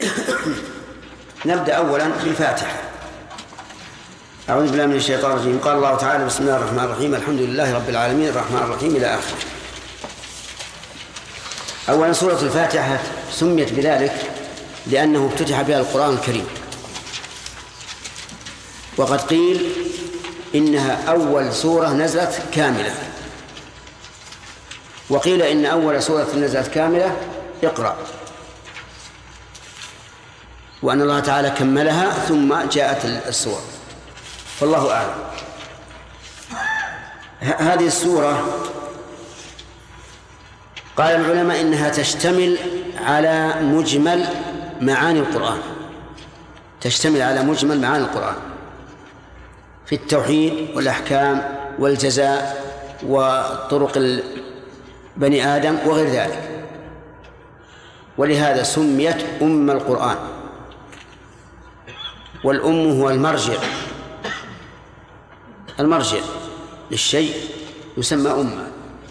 نبدأ أولا بالفاتحة. أعوذ بالله من الشيطان الرجيم. قال الله تعالى: بسم الله الرحمن الرحيم، الحمد لله رب العالمين الرحمن الرحيم إلى آخره. أولا سورة الفاتحة سميت بذلك لأنه افتتح بها القرآن الكريم، وقد قيل إنها أول سورة نزلت كاملة، وقيل إن أول سورة نزلت كاملة اقرأ، وأن الله تعالى كملها ثم جاءت السور، فالله أعلم. هذه السورة قال العلماء إنها تشتمل على مجمل معاني القرآن، تشتمل على مجمل معاني القرآن في التوحيد والأحكام والجزاء وطرق بني آدم وغير ذلك، ولهذا سميت أم القرآن. والأم هو المرجع للشيء يسمى أمة.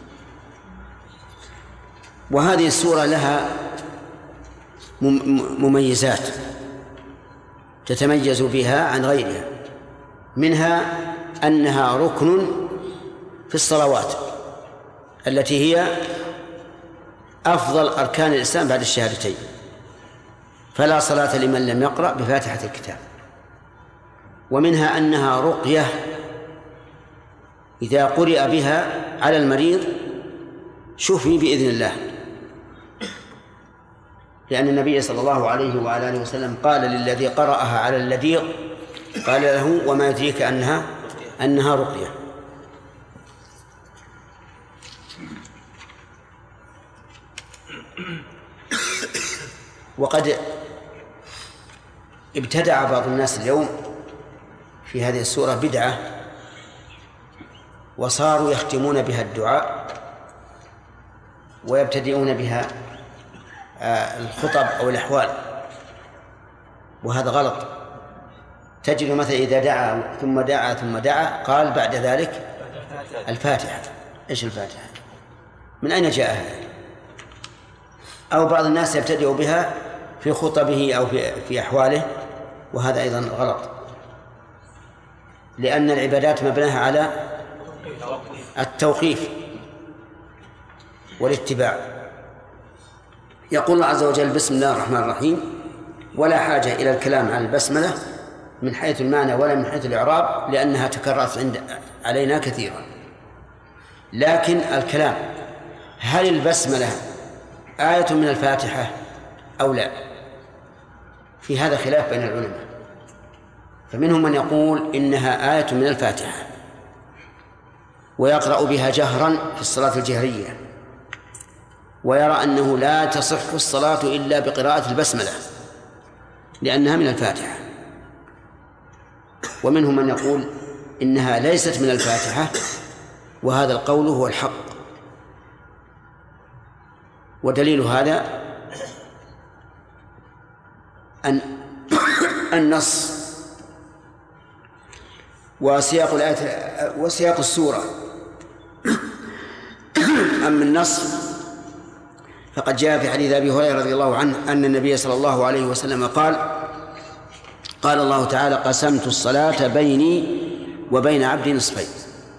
وهذه السورة لها مميزات تتميز بها عن غيرها، منها أنها ركن في الصلوات التي هي أفضل أركان الإسلام بعد الشهادتين، فلا صلاة لمن لم يقرأ بفاتحة الكتاب. ومنها أنها رقية إذا قرئ بها على المريض شفي بإذن الله، لأن النبي صلى الله عليه وعلى آله وسلم قال للذي قرأها على اللذيذ قال له: وما يدريك أنها رقية. وقد ابتدع بعض الناس اليوم في هذه السورة بدعة، وصاروا يختمون بها الدعاء ويبتدئون بها الخطب أو الأحوال، وهذا غلط. تجد مثلا إذا دعا ثم دعا ثم دعا قال بعد ذلك الفاتحة. إيش الفاتحة؟ من أين جاء هذا؟ أو بعض الناس يبتدئ بها في خطبه أو في أحواله، وهذا أيضا غلط، لأن العبادات مبناها على التوقيف والاتباع. يقول الله عز وجل: بسم الله الرحمن الرحيم، ولا حاجة إلى الكلام عن البسملة من حيث المعنى ولا من حيث الإعراب، لأنها تكررت علينا كثيرا. لكن الكلام: هل البسملة آية من الفاتحة أو لا؟ في هذا خلاف بين العلماء، فمنهم من يقول إنها آية من الفاتحة ويقرأ بها جهرا في الصلاة الجهرية، ويرى أنه لا تصح الصلاة إلا بقراءة البسملة لأنها من الفاتحة. ومنهم من يقول إنها ليست من الفاتحة، وهذا القول هو الحق. ودليل هذا أن النص وسياق الآية وسياق السورة. أما النص فقد جاء في حديث أبي هريرة رضي الله عنه أن النبي صلى الله عليه وسلم قال الله تعالى: قسمت الصلاة بيني وبين عبدي نصفين.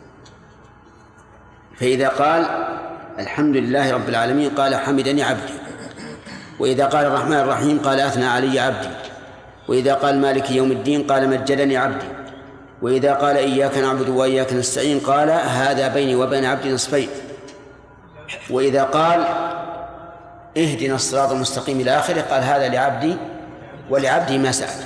فإذا قال الحمد لله رب العالمين قال: حمدني عبدي. وإذا قال الرحمن الرحيم قال: أثنى علي عبدي. وإذا قال مالك يوم الدين قال: مجدني عبدي. وإذا قال إياك نعبد وإياك نستعين قال: هذا بيني وبين عبدي نصفين. وإذا قال اهدنا الصراط المستقيم إلى آخره قال: هذا لعبدي ولعبدي ما سأل.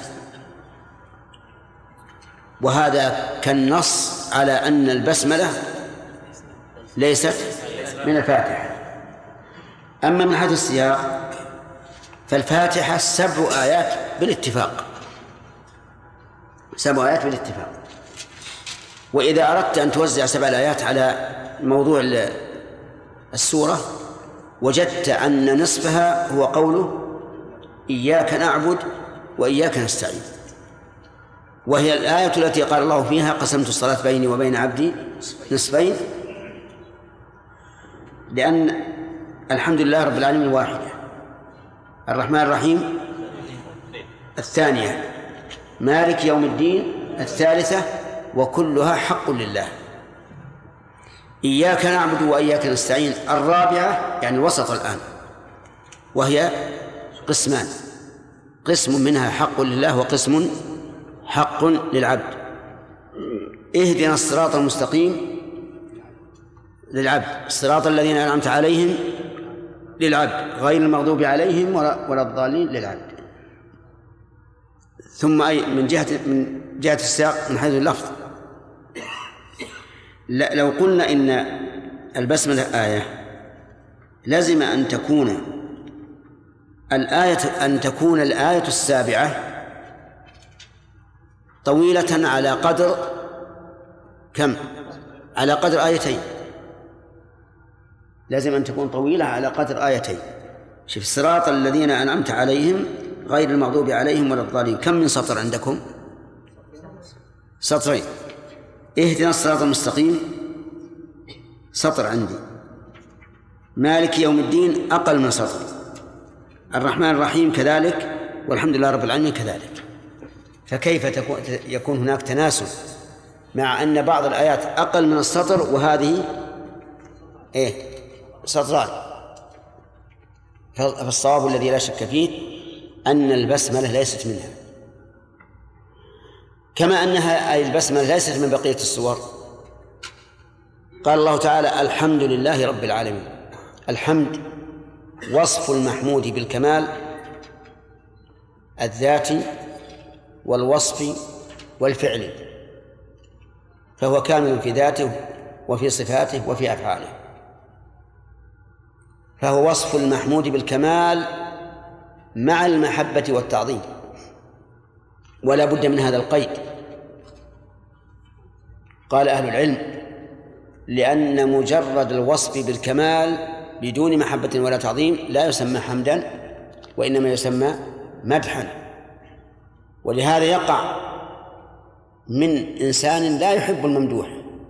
وهذا كالنص على أن البسملة ليست من الفاتحة. أما من حيث السياق فالفاتحة 7 آيات بالاتفاق، 7 آيات بالاتفاق. وإذا أردت أن توزع 7 آيات على موضوع السورة وجدت أن نصفها هو قوله: إياك نعبد وإياك نستعين، وهي الآية التي قال الله فيها: قسمت الصلاة بيني وبين عبدي نصفين، لأن الحمد لله رب العالمين واحدة، الرحمن الرحيم الثانية مالك يوم الدين الثالثة وكلها حق لله. إياك نعبد وإياك نستعين الرابعة يعني الوسط الآن، وهي قسمان، قسم منها حق لله وقسم حق للعبد. اهدنا الصراط المستقيم للعبد، الصراط الذين أنعمت عليهم للعبد غير المغضوب عليهم ولا الضالين للعبد. ثم أي من جهة السياق من حيث اللفظ، لو قلنا إن البسملة آية لازم أن تكون الآية السابعة طويلة على قدر كم؟ على قدر آيتين. لازم أن تكون طويلة على قدر آيتين. شوف الصراط الذين أنعمت عليهم غير المغضوب عليهم ولا الضالين، كم من سطر عندكم؟ سطرين. اهدنا الصراط المستقيم سطر عندي. مالك يوم الدين أقل من سطر. الرحمن الرحيم كذلك، والحمد لله رب العالمين كذلك. فكيف يكون هناك تناسب مع أن بعض الآيات أقل من السطر وهذه سطران؟ فالصواب الذي لا شك فيه أن البسملة ليست منها، كما أنها أي البسملة ليست من بقية السور. قال الله تعالى الحمد لله رب العالمين. الحمد وصف المحمود بالكمال الذاتي والوصف والفعل، فهو كامل في ذاته وفي صفاته وفي أفعاله، فهو وصف المحمود بالكمال مع المحبة والتعظيم، ولا بد من هذا القيد. قال أهل العلم لأن مجرد الوصف بالكمال بدون محبة ولا تعظيم لا يسمى حمدا، وإنما يسمى مدحا. ولهذا يقع من إنسان لا يحب الممدوح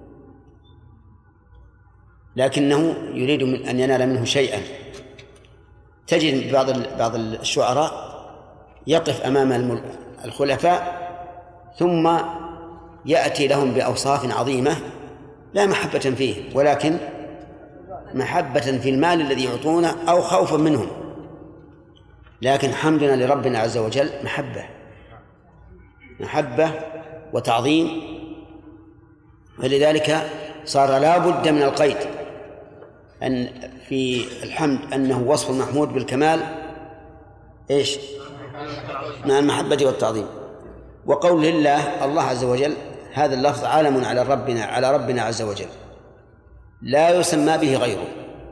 لكنه يريد أن ينال منه شيئا. تجد بعض الشعراء يقف أمام الخلفاء ثم يأتي لهم بأوصاف عظيمة لا محبة فيه، ولكن محبة في المال الذي يعطونه أو خوفا منهم. لكن حمدنا لربنا عز وجل محبة وتعظيم، فلذلك صار لا بد من القيد أن في الحمد أنه وصف المحمود بالكمال مع المحبة والتعظيم. وقول لله الله عز وجل هذا اللفظ علم على ربنا عز وجل لا يسمى به غيره،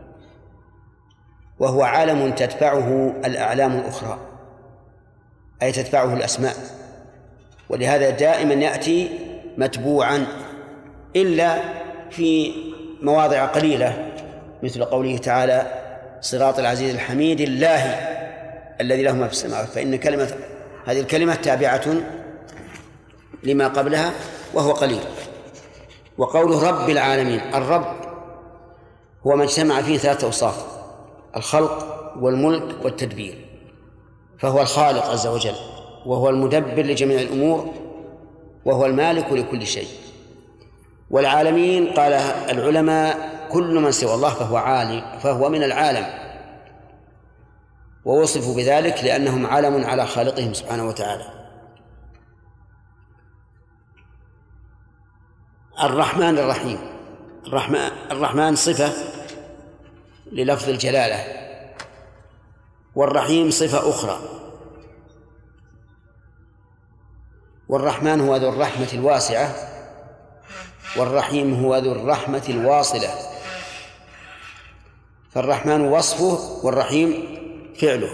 وهو علم تتبعه الأعلام الأخرى، أي تتبعه الأسماء، ولهذا دائما يأتي متبوعا إلا في مواضع قليلة، مثل قوله تعالى صراط العزيز الحميد الله الذي له ما في السماوات، فإن هذه الكلمة تابعة لما قبلها وهو قليل. وقوله رب العالمين، الرب هو ما اجتمع فيه ثلاثة أوصاف: الخلق والملك والتدبير، فهو الخالق عز وجل، وهو المدبر لجميع الأمور، وهو المالك لكل شيء. والعالمين قال العلماء كل من سوى الله فهو من العالم، ووصفوا بذلك لأنهم علم على خالقهم سبحانه وتعالى. الرحمن الرحيم، الرحمن صفة للفظ الجلالة، والرحيم صفة أخرى. والرحمن هو ذو الرحمة الواسعة، والرحيم هو ذو الرحمة الواصلة. فالرحمن وصفه والرحيم فعله.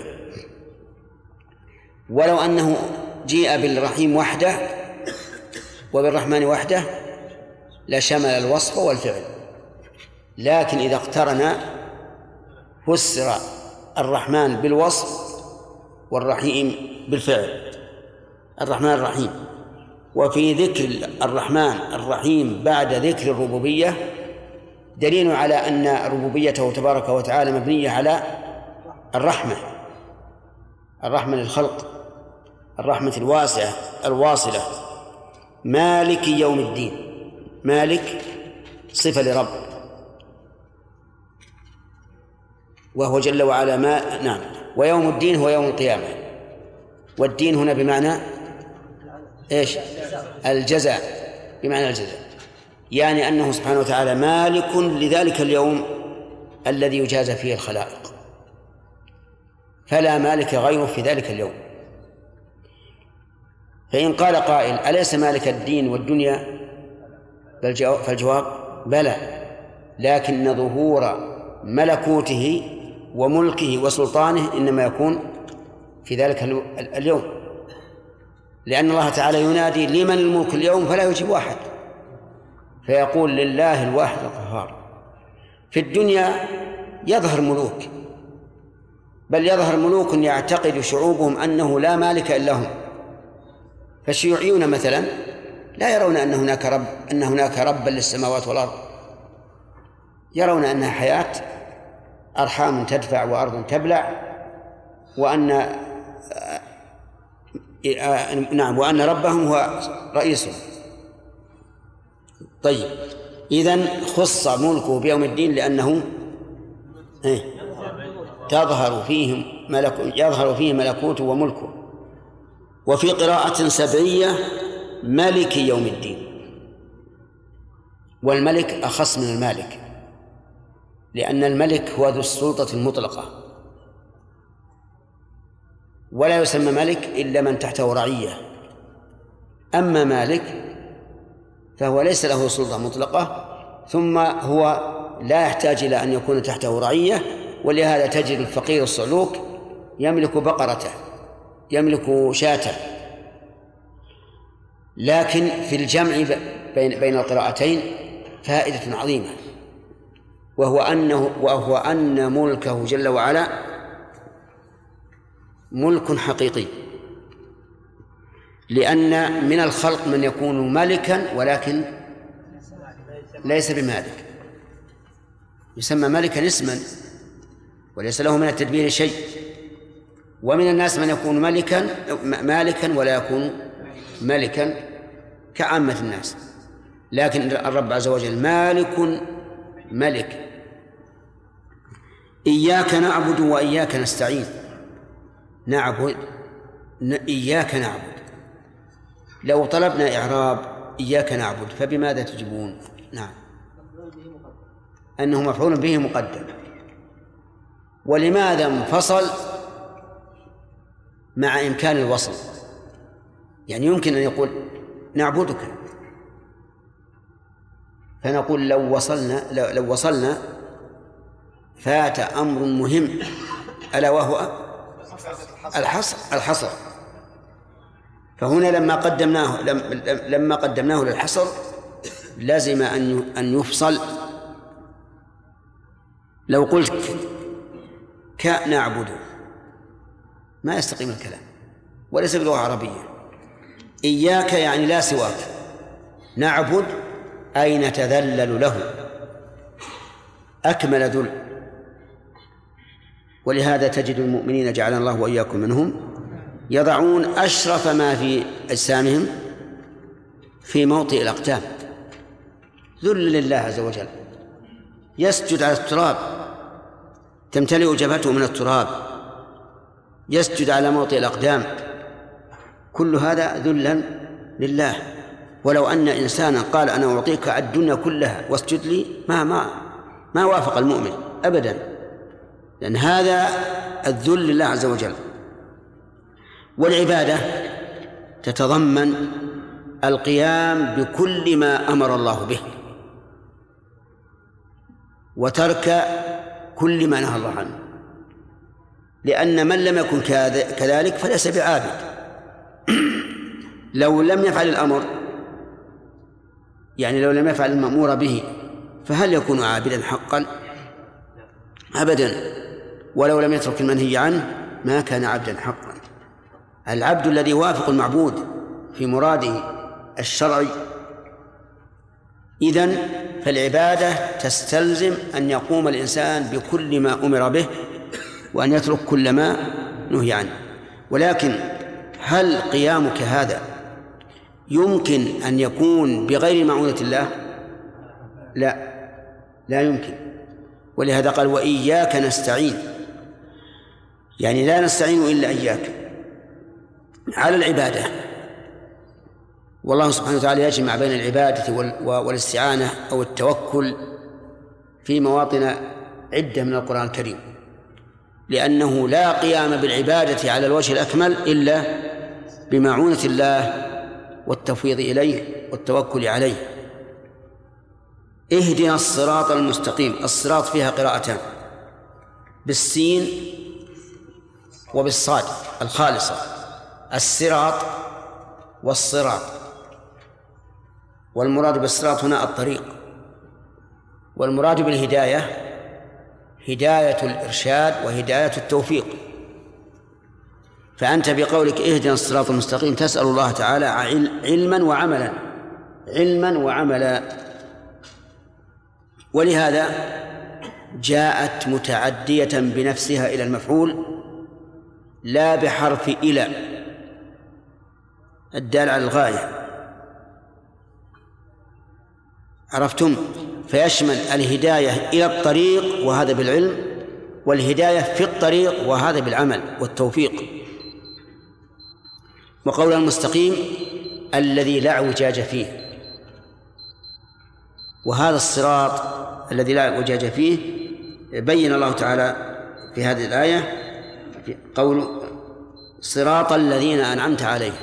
ولو أنه جيء بالرحيم وحده وبالرحمن وحده لشمل الوصف والفعل، لكن إذا اقترن فسر الرحمن بالوصف والرحيم بالفعل. الرحمن الرحيم، وفي ذكر الرحمن الرحيم بعد ذكر الربوبية دليل على أن ربوبيته تبارك وتعالى مبنية على الرحمة للخلق، الرحمة الواسعة الواصلة، مالك يوم الدين. مالك صفة لرب، وهو جل وعلا نعم. ويوم الدين هو يوم القيامة، والدين هنا بمعنى إيش؟ الجزاء، بمعنى الجزاء، يعني أنه سبحانه وتعالى مالك لذلك اليوم الذي يجازى فيه الخلائق، فلا مالك غيره في ذلك اليوم. فإن قال قائل: أليس مالك الدين والدنيا؟ فالجواب: بلى، لكن ظهور ملكوته وملكه وسلطانه إنما يكون في ذلك اليوم، لأن الله تعالى ينادي: لمن الملك اليوم؟ فلا يجيب واحد، فيقول: لله الواحد القهار. في الدنيا يظهر ملوك، بل يظهر ملوك يعتقد شعوبهم أنه لا مالك إلا هم. فالشيوعيون مثلا لا يرون أن هناك ربا للسماوات والأرض، يرون أنها حياة، أرحام تدفع وأرض تبلع، وأن ربهم هو رئيسهم. طيب، إذن خص ملكه بيوم الدين لأنه يظهر فيه ملكوته وملكه. وفي قراءة سبعية: ملك يوم الدين. والملك أخص من المالك، لأن الملك هو ذو السلطة المطلقة، ولا يسمى ملك إلا من تحته رعية. أما مالك فهو ليس له سلطة مطلقة، ثم هو لا يحتاج إلى أن يكون تحته رعية، ولهذا تجد الفقير الصعلوك يملك بقرته، يملك شاته. لكن في الجمع بين القراءتين فائدة عظيمة، وهو أن ملكه جل وعلا ملك حقيقي، لأن من الخلق من يكون ملكا ولكن ليس بمالك، يسمى ملكا اسما وليس له من التدبير شيء. ومن الناس من يكون مالكا ولا يكون ملكا كعامة الناس، لكن الرب عز وجل مالك ملك. إياك نعبد وإياك نستعين. إياك نعبد، لو طلبنا إعراب إياك نعبد فبماذا تجيبون؟ نعم، أنه مفعول به مقدم. ولماذا انفصل مع إمكان الوصل؟ يعني يمكن أن يقول نعبدك، فنقول لو وصلنا فات أمر مهم، ألا وهو الحصر. فهنا لما قدمناه للحصر لازم أن يفصل. لو قلت نعبد ما يستقيم الكلام، وليس بلغة عربية. إياك يعني لا سواك، نعبد أي نتذلل له أكمل ذل. ولهذا تجد المؤمنين جعلنا الله وإياكم منهم يضعون أشرف ما في أجسامهم في موطئ الأقدام، ذل لله عز وجل، يسجد على التراب تمتلئ جبهته من التراب، يسجد على موطئ الأقدام، كل هذا ذلا لله. ولو أن إنسانا قال أنا أعطيك الدنيا كلها واسجد لي ما وافق المؤمن أبدا، لأن هذا الذل لله عز وجل. والعبادة تتضمن القيام بكل ما أمر الله به وترك كل ما نهى الله عنه، لأن من لم يكن كذلك فليس بعابد. لو لم يفعل الأمر، يعني لو لم يفعل المأمور به، فهل يكون عابدا حقا؟ أبدا. ولو لم يترك المنهي عنه ما كان عبدا حقا. العبد الذي يوافق المعبود في مراده الشرعي. إذن فالعبادة تستلزم أن يقوم الإنسان بكل ما أمر به وأن يترك كل ما نهي عنه. ولكن هل قيامك هذا يمكن أن يكون بغير معونة الله؟ لا يمكن. ولهذا قال وإياك نستعين، يعني لا نستعين إلا إياك على العبادة. والله سبحانه وتعالى يجمع بين العبادة والاستعانة أو التوكل في مواطن عدة من القرآن الكريم، لأنه لا قيام بالعبادة على الوجه الأكمل إلا بمعونة الله والتفويض إليه والتوكل عليه. اهدنا الصراط المستقيم. الصراط فيها قراءتان، بالسين وبالصاد الخالصة، الصراط والصراط. والمراد بالصراط هنا الطريق، والمراد بالهداية هداية الإرشاد وهداية التوفيق. فأنت بقولك اهدنا الصراط المستقيم تسأل الله تعالى علما وعملا. ولهذا جاءت متعدية بنفسها إلى المفعول لا بحرف إلى الدال على الغاية. عرفتم؟ فيشمل الهداية إلى الطريق وهذا بالعلم، والهداية في الطريق وهذا بالعمل والتوفيق. وقول المستقيم الذي لا اعوجاج فيه، وهذا الصراط الذي لا اعوجاج فيه بين الله تعالى في هذه الآية قول صراط الذين أنعمت عليهم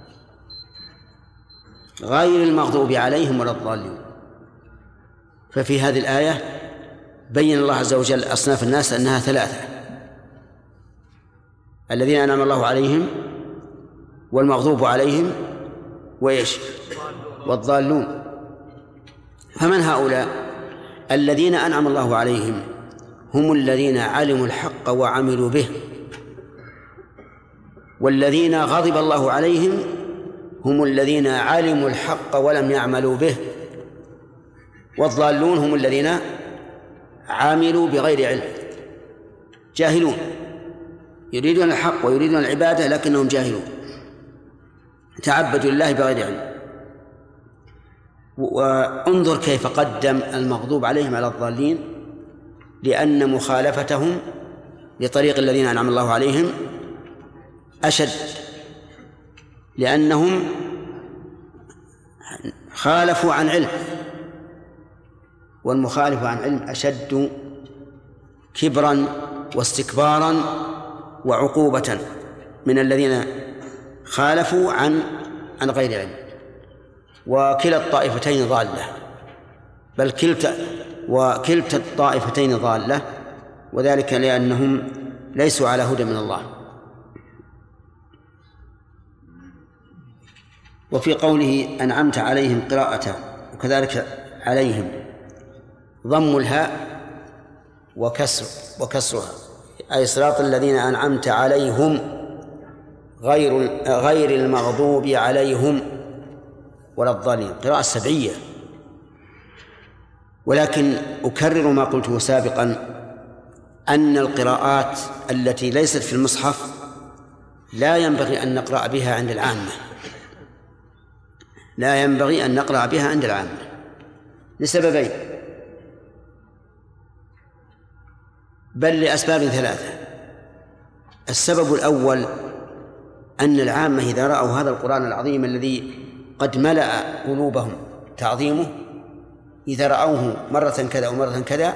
غير المغضوب عليهم ولا الضالين. ففي هذه الآية بين الله عز وجل أصناف الناس أنها ثلاثة: الذين أنعم الله عليهم، والمغضوب عليهم، والضالون. فمن هؤلاء؟ الذين أنعم الله عليهم هم الذين علموا الحق وعملوا به، والذين غضب الله عليهم هم الذين علموا الحق ولم يعملوا به، والضالون هم الذين عاملوا بغير علم، جاهلون، يريدون الحق ويريدون العبادة لكنهم جاهلون، تعبدوا لله بغير علم. وانظر كيف قدم المغضوب عليهم على الضالين، لأن مخالفتهم لطريق الذين أنعم الله عليهم أشد، لأنهم خالفوا عن علم، والمخالف عن علم أشد كبرا واستكبارا وعقوبة من الذين خالفوا عن غير علم. وكلا الطائفتين ضالة، بل وكلتا الطائفتين ضالة، وذلك لأنهم ليسوا على هدى من الله. وفي قوله أنعمت عليهم قراءة، وكذلك عليهم ضم الهاء وكسرها، أي صراط الذين أنعمت عليهم غير المغضوب عليهم ولا الضالين، قراءة سبعية. ولكن أكرر ما قلته سابقا، أن القراءات التي ليست في المصحف لا ينبغي أن نقرأ بها عند العامة، لا ينبغي أن نقرأ بها عند العامة لسببين، بل لأسباب ثلاثة. السبب الأول أن العامة إذا رأوا هذا القرآن العظيم الذي قد ملأ قلوبهم تعظيمه، إذا رأوه مرة كذا ومرة كذا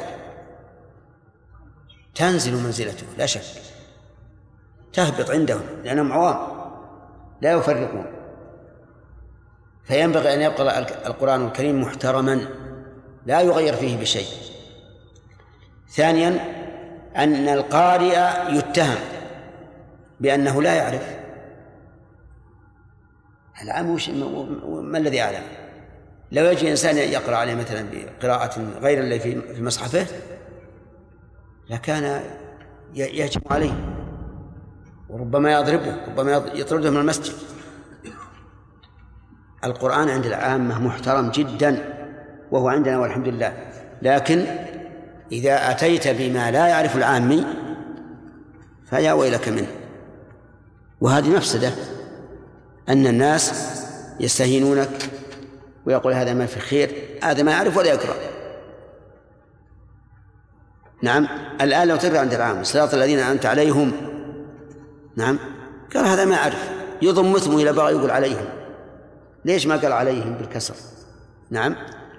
تنزل منزلته لا شك، تهبط عندهم لأنهم عوام لا يفرقون. فينبغي أن يبقى القرآن الكريم محترما لا يغير فيه بشيء. ثانيا أن القارئ يتهم بأنه لا يعرف العام، ما الذي أعلم؟ لو يجي إنسان يقرأ عليه مثلا بقراءة غير اللي في مصحفه لكان يهجم عليه وربما يضربه، ربما يطرده من المسجد. القرآن عند العامة محترم جدا وهو عندنا والحمد لله، لكن إذا أتيت بما لا يعرف العامي فيا ويلك منه، وهذه مفسدة أن الناس يستهينونك ويقول هذا ما في خير، هذا ما يعرف ولا يقرأ. نعم، الآن لو تقرأ عند العام صراط الذين أنعمت عليهم، نعم، قال هذا ما يعرف، يضم اسمه إلى بغى يقول عليهم، ليش ما قال عليهم بالكسر؟ نعم.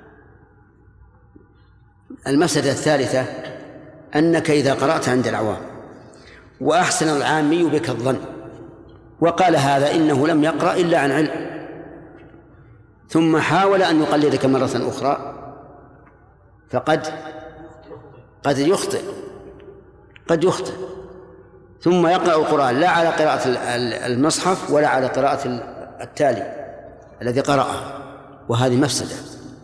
المفسدة الثالثة أنك إذا قرأت عند العوام وأحسن العامي بك الظن وقال هذا إنه لم يقرأ إلا عن علم، ثم حاول أن يقلدك مرة أخرى، فقد يخطئ، قد يخطئ، ثم يقرأ القرآن لا على قراءة المصحف ولا على قراءة التالي الذي قرأه، وهذه مفسدة.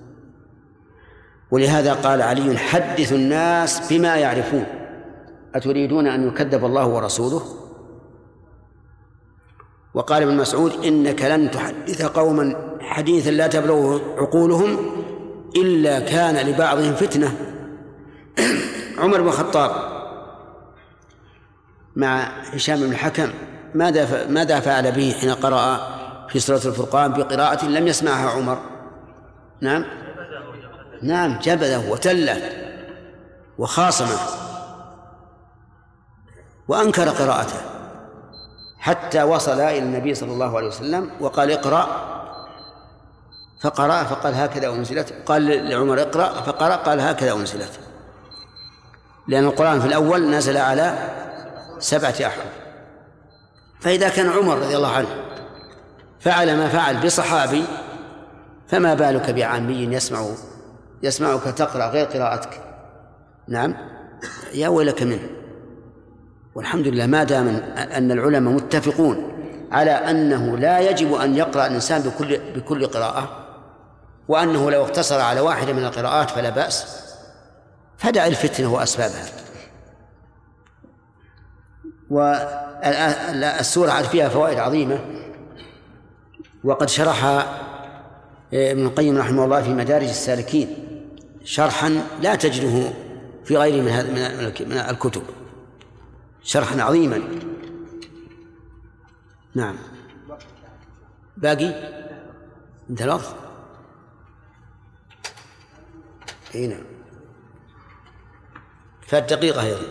ولهذا قال علي: حدث الناس بما يعرفون، أتريدون أن يكذب الله ورسوله؟ وقال ابن مسعود: إنك لن تحدث قوما حديثا لا تبلغ عقولهم إلا كان لبعضهم فتنة. عمر بن الخطاب مع هشام بن الحكم ماذا فعل به حين قرأ في سورة الفرقان بقراءة لم يسمعها عمر؟ نعم، جبده وتله وخاصمه وأنكر قراءته حتى وصل إلى النبي صلى الله عليه وسلم وقال: اقرأ، فقرأ فقال: هكذا أنزلت. قال لعمر: اقرأ، فقرأ قال: هكذا أنزلت، لأن القرآن في الأول نزل على 7 أحرف. فإذا كان عمر رضي الله عنه فعل ما فعل بصحابي، فما بالك بعامي يسمعك تقرأ غير قراءتك؟ نعم، يا ويلك منه. والحمد لله ما دام أن العلماء متفقون على أنه لا يجب أن يقرأ الإنسان بكل قراءة، وأنه لو اقتصر على واحدة من القراءات فلا بأس، فدع الفتنة وأسبابها. والسورة فيها فوائد عظيمة، وقد شرحها ابن القيم رحمه الله في مدارج السالكين شرحا لا تجده في غيره من الكتب، شرحا عظيما. نعم، باقي انت الوقت. نعم، فالدقيقة هي.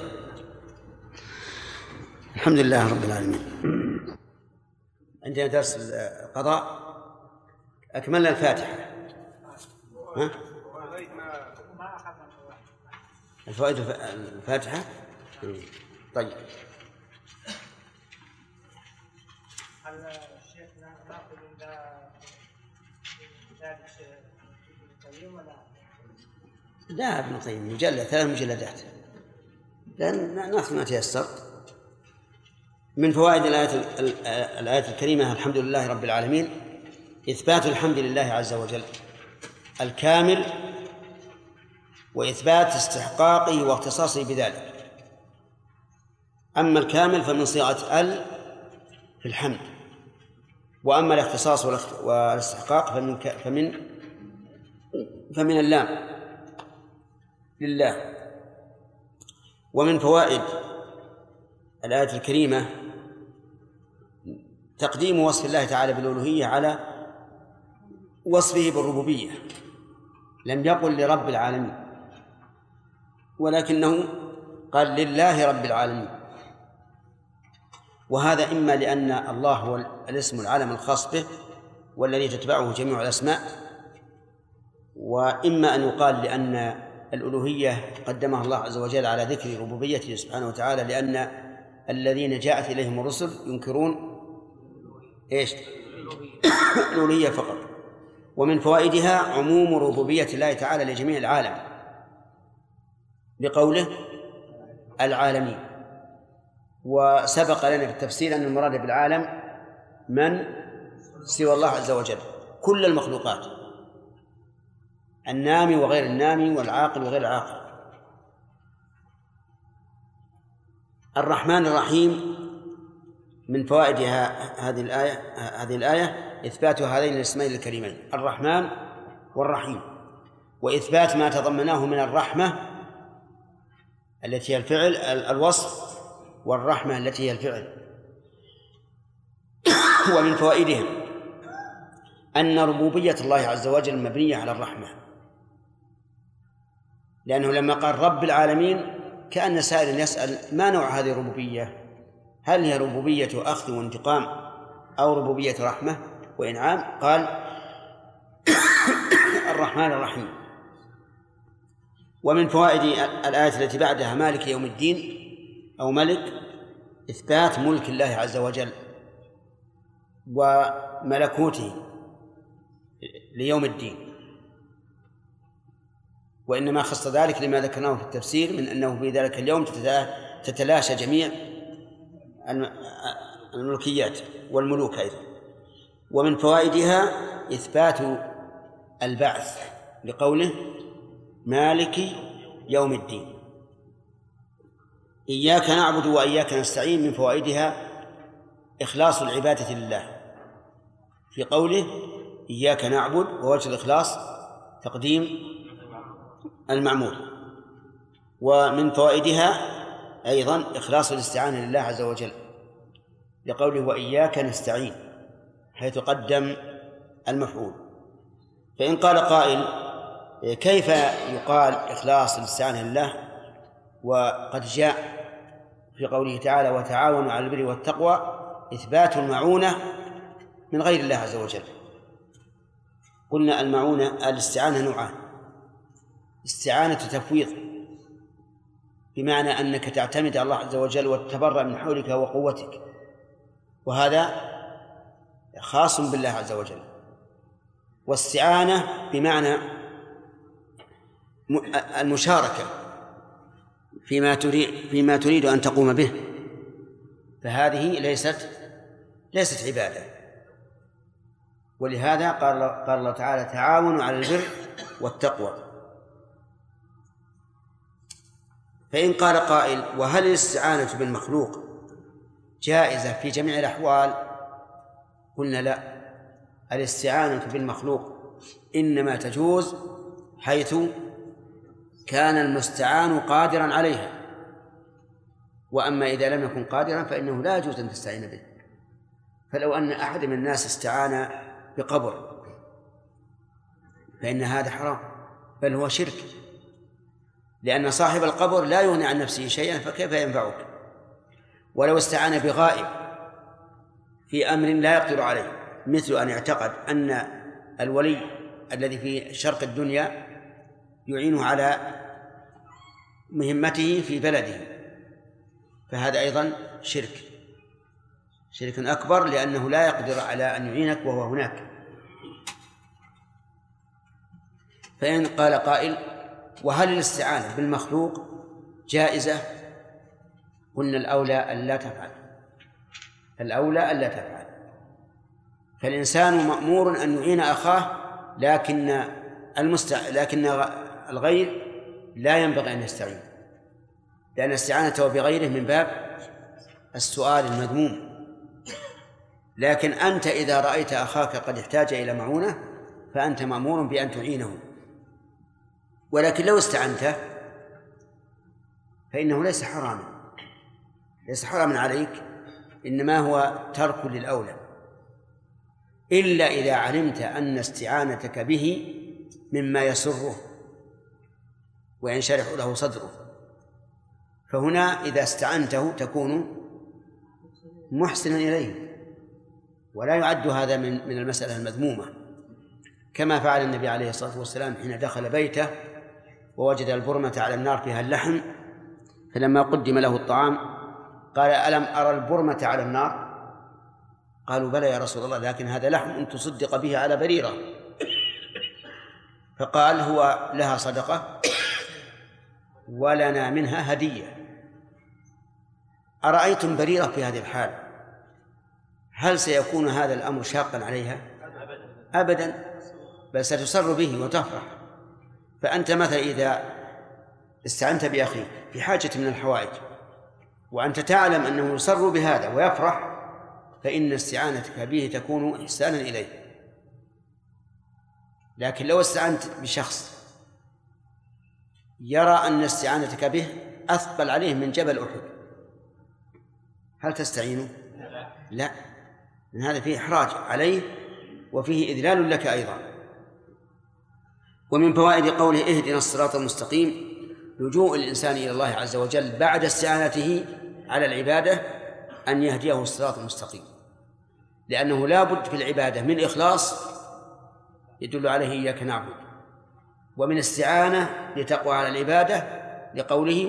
الحمد لله رب العالمين. عندنا درس القضاء، أكملنا الفاتحة. ها؟ الفوائد الفاتحة. طيب، هل الشيخ ناخذ كتاب ابن القيم ولا لا؟ ابن القيم مجلد 3 مجلدات، لأن ناخذ ما تيسر. من فوائد الآية الكريمة: الحمد لله رب العالمين، إثبات الحمد لله عز وجل الكامل، وإثبات استحقاقه واختصاصه بذلك. أما الكامل فمن صيغة ال في الحمد، وأما الاختصاص والاستحقاق فمن اللام لله. ومن فوائد الآية الكريمة تقديم وصف الله تعالى بالألوهية على وصفه بالربوبية. لم يقل لرب العالمين، ولكنه قال لله رب العالمين. وهذا إما لأن الله هو الاسم العلم الخاص به والذي تتبعه جميع الأسماء، وإما أن يقال لأن الألوهية قدمها الله عز وجل على ذكر ربوبيته سبحانه وتعالى، لأن الذين جاءت إليهم الرسل ينكرون إيش؟ الألوهية فقط. ومن فوائدها عموم ربوبية الله تعالى لجميع العالم بقوله العالمين. وسبق لنا بالتفسير أن المراد بالعالم من سوى الله عز وجل، كل المخلوقات، النامي وغير النامي والعاقل وغير العاقل. الرحمن الرحيم من فوائد هذه الآية إثبات هذين الاسمين الكريمين الرحمن والرحيم، وإثبات ما تضمناه من الرحمة التي هي الفعل الوصف، والرحمة التي هي الفعل. ومن فوائدهم أن ربوبية الله عز وجل مبنية على الرحمة، لأنه لما قال رب العالمين كأن سائل يسأل ما نوع هذه الربوبية؟ هل هي ربوبية أخذ وانتقام أو ربوبية رحمة وإنعام؟ قال الرحمن الرحيم. ومن فوائد الآية التي بعدها مالك يوم الدين أو ملك إثبات ملك الله عز وجل وملكوته ليوم الدين، وإنما خص ذلك لما ذكرناه في التفسير من أنه في ذلك اليوم تتلاشى جميع الملكيات والملوك أيضا. ومن فوائدها إثبات البعث لقوله مالك يوم الدين. إياك نعبد وإياك نستعين من فوائدها إخلاص العبادة لله في قوله إياك نعبد، ووجه الإخلاص تقديم المعمول. ومن فوائدها أيضا إخلاص الاستعانة لله عز وجل لقوله وإياك نستعين، حيث قدم المفعول. فإن قال قائل كيف يقال إخلاص الاستعانة لله وقد جاء في قوله تعالى وتعاونوا على البر والتقوى إثبات المعونة من غير الله عز وجل؟ قلنا المعونة الاستعانة نوعان: استعانة تفويض بمعنى أنك تعتمد على الله عز وجل وتتبرأ من حولك وقوتك، وهذا خاص بالله عز وجل. واستعانة بمعنى المشاركة فيما تريد أن تقوم به، فهذه ليست عبادة. ولهذا قال الله تعالى تعاونوا على البر والتقوى. فإن قال قائل وهل الاستعانة بالمخلوق جائزة في جميع الأحوال؟ قلنا لا، الاستعانة بالمخلوق إنما تجوز حيث كان المستعان قادرا عليها، وأما إذا لم يكن قادرا فإنه لا يجوز أن تستعين به. فلو أن أحد من الناس استعان بقبر فإن هذا حرام، بل هو شرك، لأن صاحب القبر لا يغني عن نفسه شيئا، فكيف ينفعك؟ ولو استعان بغائب في أمر لا يقدر عليه، مثل أن يعتقد أن الولي الذي في شرق الدنيا يعينه على مهمته في بلده، فهذا أيضا شرك أكبر، لأنه لا يقدر على أن يعينك وهو هناك. فإن قال قائل وهل الاستعانة بالمخلوق جائزة؟ قلنا الأولى ألا تفعل. فالإنسان مأمور أن يعين أخاه، لكن الغير لا ينبغي أن يستعين، لأن استعانته بغيره من باب السؤال المذموم. لكن أنت إذا رأيت أخاك قد احتاج إلى معونة فأنت مأمور بأن تعينه، ولكن لو استعنته فإنه ليس حراما عليك، إنما هو ترك للأولى، إلا إذا علمت أن استعانتك به مما يسره وينشرح له صدره، فهنا إذا استعنته تكون محسنا إليه، ولا يعد هذا من المسألة المذمومة، كما فعل النبي عليه الصلاة والسلام حين دخل بيته ووجد البرمة على النار فيها اللحم، فلما قدم له الطعام قال ألم أرى البرمة على النار؟ قالوا بلى يا رسول الله، لكن هذا لحم أن تصدق به على بريرة. فقال هو لها صدقة ولنا منها هدية. أرأيتم بريرة في هذه الحال هل سيكون هذا الأمر شاقا عليها؟ أبدا، بل ستسر به وتفرح. فأنت مثلا إذا استعنت بأخيك في حاجة من الحوائج وأنت تعلم أنه يسر بهذا ويفرح، فإن استعانتك به تكون إحسانا إليه. لكن لو استعنت بشخص يرى أن استعانتك به أثقل عليه من جبل أحد، هل تستعينه؟ لا، من هذا فيه إحراج عليه وفيه إذلال لك أيضا. ومن فوائد قوله اهدنا الصراط المستقيم لجوء الإنسان إلى الله عز وجل بعد استعانته على العبادة أن يهديه الصراط المستقيم، لأنه لا بد في العبادة من إخلاص يدل عليه إياك نعبد، ومن استعانة لتقوى على العبادة لقوله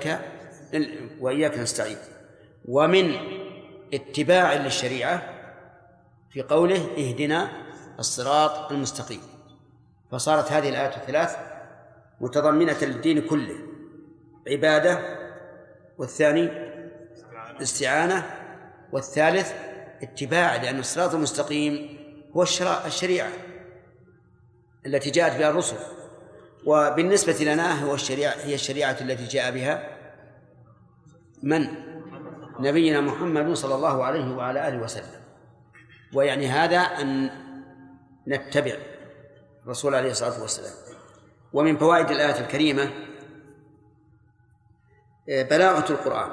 وإياك نستعين، ومن اتباع للشريعة في قوله اهدنا الصراط المستقيم. فصارت هذه الآيات الثلاث متضمنة للدين كله، عبادة، والثاني استعانة، والثالث اتباع، لأن الصراط المستقيم هو الشريعة التي جاءت بها الرسل، وبالنسبة لنا هي الشريعة التي جاء بها من؟ نبينا محمد صلى الله عليه وعلى آله وسلم. ويعني هذا أن نتبع الرسول عليه الصلاة والسلام. ومن فوائد الآية الكريمة بلاغة القرآن،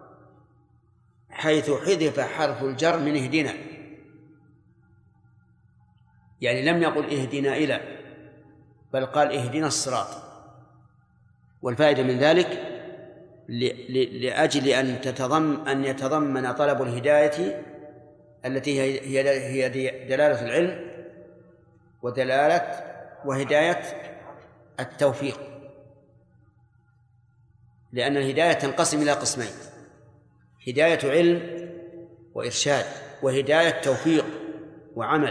حيث حذف حرف الجر من اهدنا، يعني لم يقل اهدنا إلى، بل قال اهدنا الصراط. والفائدة من ذلك لأجل أن يتضمن طلب الهداية التي هي دلالة العلم وهداية التوفيق، لأن الهداية تنقسم إلى قسمين: هداية علم وإرشاد، وهداية توفيق وعمل.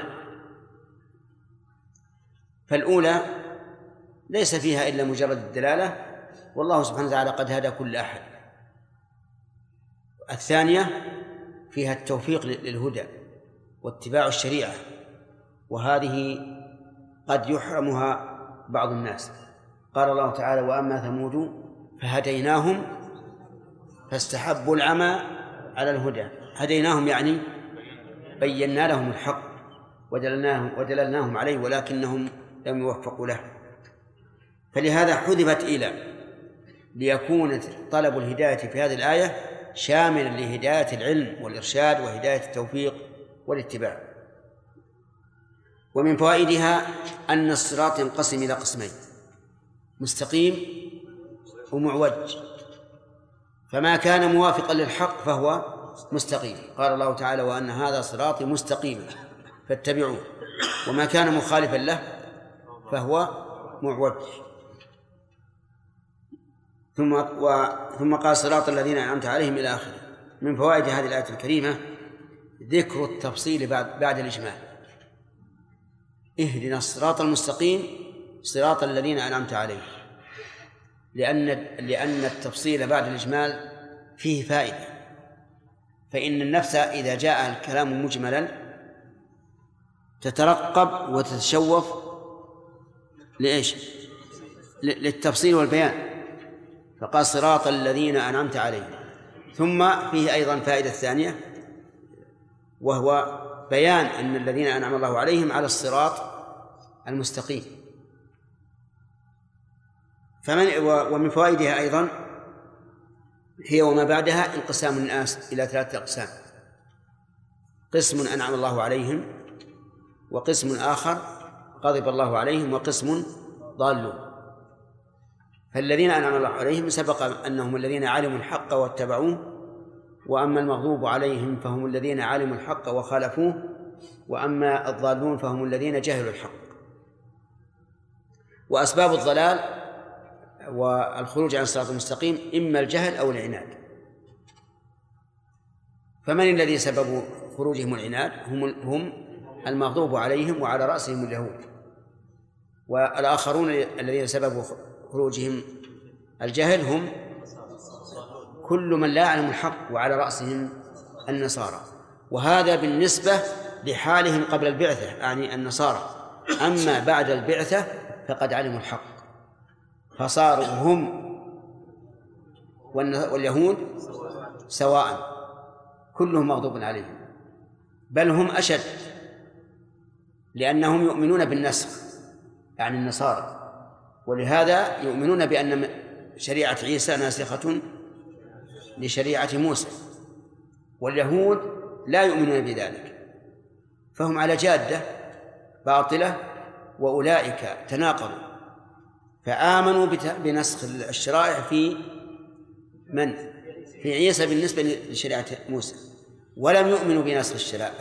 فالأولى ليس فيها إلا مجرد الدلالة، والله سبحانه وتعالى قد هدى كل أحد. الثانية فيها التوفيق للهدى واتباع الشريعة، وهذه قد يحرمها بعض الناس. قال الله تعالى: وأما ثمود فهديناهم فاستحبوا العمى على الهدى. هديناهم يعني بينا لهم الحق ودللناهم عليه، ولكنهم لم يوفقوا له، فلهذا حذفت إلى، ليكون طلب الهداية في هذه الآية شاملا لهداية العلم والإرشاد وهداية التوفيق والاتباع. ومن فوائدها أن الصراط ينقسم إلى قسمين: مستقيم ومعوج، فما كان موافقا للحق فهو مستقيم. قال الله تعالى: وأن هذا صراطي مستقيما فاتبعوه، وما كان مخالفا له فهو معوج. ثم قال: صراط الذين أنعمت عليهم إلى آخره. من فوائد هذه الآية الكريمة ذكر التفصيل بعد الإجمال: اهدنا الصراط المستقيم صراط الذين أنعمت عليهم، لأن التفصيل بعد الإجمال فيه فائدة. فإن النفس إذا جاء الكلام مجملا تترقب وتتشوف لإيش؟ للتفصيل والبيان، فقال صراط الذين أنعمت عليهم. ثم فيه أيضا فائدة ثانية، وهو بيان أن الذين أنعم الله عليهم على الصراط المستقيم. ومن فوائدها أيضا هي وما بعدها انقسام الناس إلى 3 أقسام: قسم أنعم الله عليهم، وقسم آخر غضب الله عليهم، وقسم ضالون. فالذين أنعم الله عليهم سبق أنهم الذين علموا الحق واتبعوه، وأما المغضوب عليهم فهم الذين علموا الحق وخالفوه، وأما الضالون فهم الذين جهلوا الحق. وأسباب الضلال والخروج عن الصراط المستقيم إما الجهل أو العناد. فمن الذي سبب خروجهم العناد؟ هم المغضوب عليهم وعلى رأسهم اليهود. والآخرون الذين سببوا خروجهم الجهل هم كل من لا يعلم الحق وعلى رأسهم النصارى. وهذا بالنسبة لحالهم قبل البعثة، يعني النصارى. أما بعد البعثة فقد علموا الحق، فصاروا هم واليهود سواء، كلهم مغضوب عليهم، بل هم أشد، لأنهم يؤمنون بالنسخ، يعني النصارى، ولهذا يؤمنون بأن شريعة عيسى ناسخة لشريعة موسى، واليهود لا يؤمنون بذلك، فهم على جادة باطلة، وأولئك تناقضوا فآمنوا بنسخ الشرائع في من؟ في عيسى بالنسبة لشريعة موسى، ولم يؤمنوا بنسخ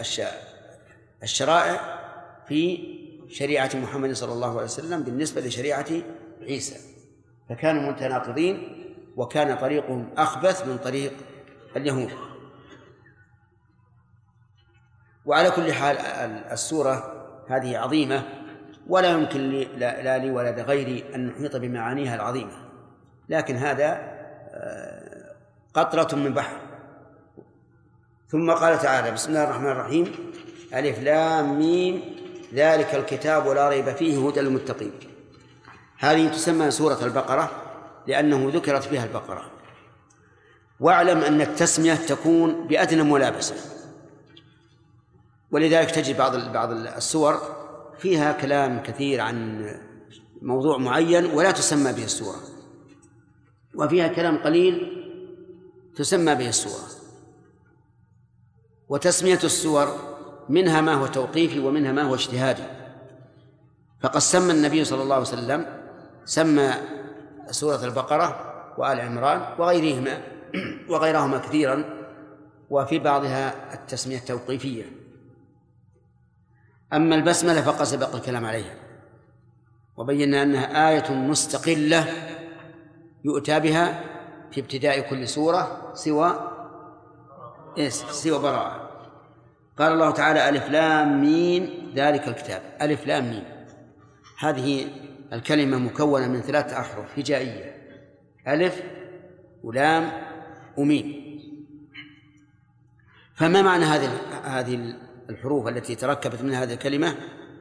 الشرائع في شريعة محمد صلى الله عليه وسلم بالنسبة لشريعة عيسى، فكانوا متناقضين، وكان طريقهم أخبث من طريق اليهود. وعلى كل حال السورة هذه عظيمة، ولا يمكن لا لي ولا لغيري أن نحيط بمعانيها العظيمة، لكن هذا قطرة من بحر. ثم قال تعالى: بسم الله الرحمن الرحيم، ألف لام ميم ذلك الكتاب لا ريب فيه هدى للمتقين. هذه تسمى سورة البقرة لأنه ذكرت فيها البقرة. واعلم أن التسمية تكون بأدنى ملابسة، ولذلك تجد بعض السور فيها كلام كثير عن موضوع معين ولا تسمى به السورة، وفيها كلام قليل تسمى به السورة. وتسمية السور منها ما هو توقيفي ومنها ما هو اجتهادي، فقد سمى النبي صلى الله عليه وسلم سمى سورة البقرة وآل عمران وغيرهما كثيرا، وفي بعضها التسمية التوقيفية. أما البسملة فقد سبق الكلام عليها، وبينا أنها آية مستقلة يؤتى بها في ابتداء كل سورة سوى براءة. قال الله تعالى: ألف لام ميم ذلك الكتاب. ألف لام ميم هذه الكلمة مكونة من 3 أحرف هجائية: ألف ولام وميم. فما معنى هذه الحروف التي تركبت من هذه الكلمة؟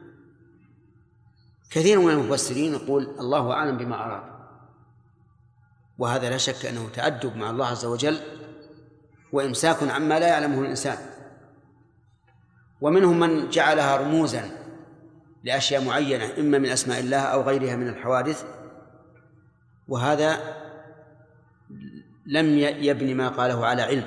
كثير من المفسرين يقول الله أعلم بما أراد، وهذا لا شك أنه تأدب مع الله عز وجل وإمساك عما لا يعلمه الإنسان. ومنهم من جعلها رموزا لأشياء معينة إما من أسماء الله أو غيرها من الحوادث، وهذا لم يبني ما قاله على علم.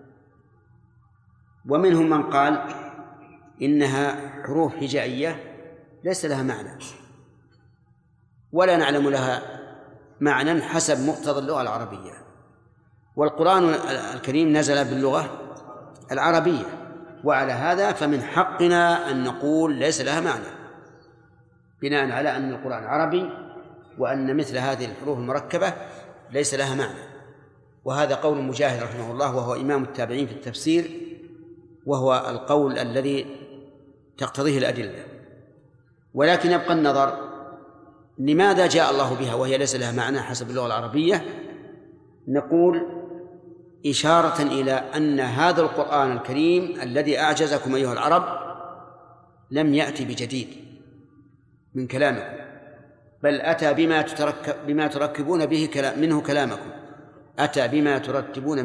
ومنهم من قال إنها حروف هجائية ليس لها معنى ولا نعلم لها معنى حسب مقتضى اللغة العربية، والقرآن الكريم نزل باللغة العربية، وعلى هذا فمن حقنا أن نقول ليس لها معنى بناء على أن القرآن عربي وأن مثل هذه الحروف المركبة ليس لها معنى. وهذا قول مجاهد رحمه الله، وهو إمام التابعين في التفسير، وهو القول الذي تقتضيه الأدلة. ولكن يبقى النظر لماذا جاء الله بها وهي ليس لها معنى حسب اللغة العربية؟ نقول إشارة إلى أن هذا القرآن الكريم الذي أعجزكم أيها العرب لم يأتي بجديد من كلامكم، بل أتى بما تركبون به منه كلامكم، أتى بما ترتبون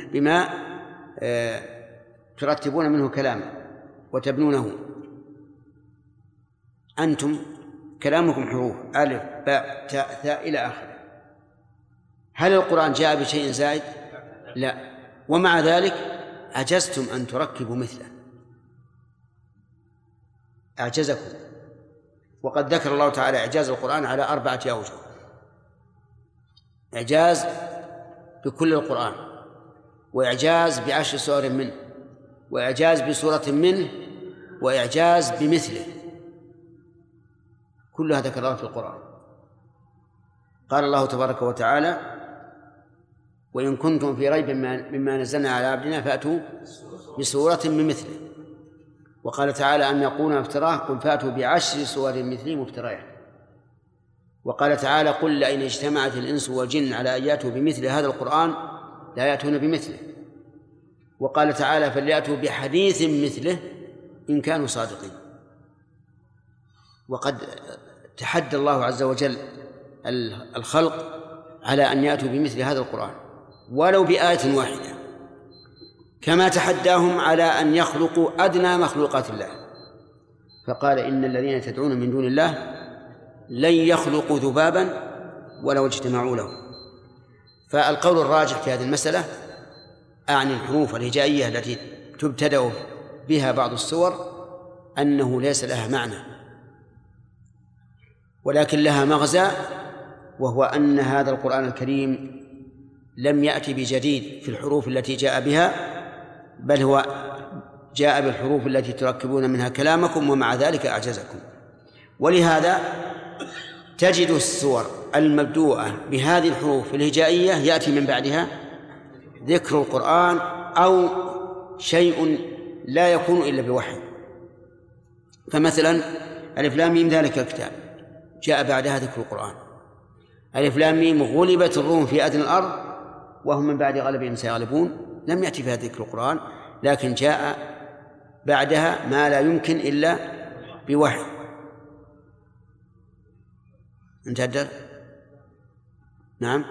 منه كلامه وتبنونه. أنتم كلامكم حروف ألف باء تاء ثاء إلى آخره. هل القرآن جاء بشيء زائد؟ لا، ومع ذلك عجزتم أن تركبوا مثله، أعجزكم. وقد ذكر الله تعالى إعجاز القرآن على 4 أوجه: إعجاز بكل القرآن، وإعجاز ب10 سور منه، وإعجاز بسورة منه، وإعجاز بمثله، كلها ذكرها في القرآن. قال الله تبارك وتعالى: وإن كنتم في ريب مما نزلنا على عبدنا فأتوا بسورة من مثله. وقال تعالى: أم يقولون افتراه قل فأتوا ب10 سور مثله مفتريات. وقال تعالى: قل لئن اجتمعت الإنس والجن على أن يأتوا بمثل هذا القرآن لا يأتون بمثله. وقال تعالى: فليأتوا بحديث مثله إن كانوا صادقين. وقد تحدى الله عز وجل الخلق على أن يأتوا بمثل هذا القرآن ولو بآية واحدة، كما تحداهم على أن يخلقوا أدنى مخلوقات الله، فقال: إن الذين تدعون من دون الله لن يخلقوا ذبابا ولو اجتمعوا له. فالقول الراجح في هذه المسألة أعني الحروف الهجائية التي تبتدأ بها بعض السور أنه ليس لها معنى، ولكن لها مغزى، وهو أن هذا القرآن الكريم لم يأتي بجديد في الحروف التي جاء بها، بل هو جاء بالحروف التي تركبون منها كلامكم، ومع ذلك أعجزكم. ولهذا تجد السور المبدوءة بهذه الحروف الهجائية يأتي من بعدها ذكر القرآن أو شيء لا يكون إلا بوحي. فمثلا ألف لام ميم ذلك الكتاب جاء بعدها ذكر القرآن. ألف لام ميم غلبت الروم في أدنى الأرض وهم من بعد غلبهم سيغلبون، لم يأتي فيها ذكر القرآن، لكن جاء بعدها ما لا يمكن إلا بوحي. انتهى؟ نعم.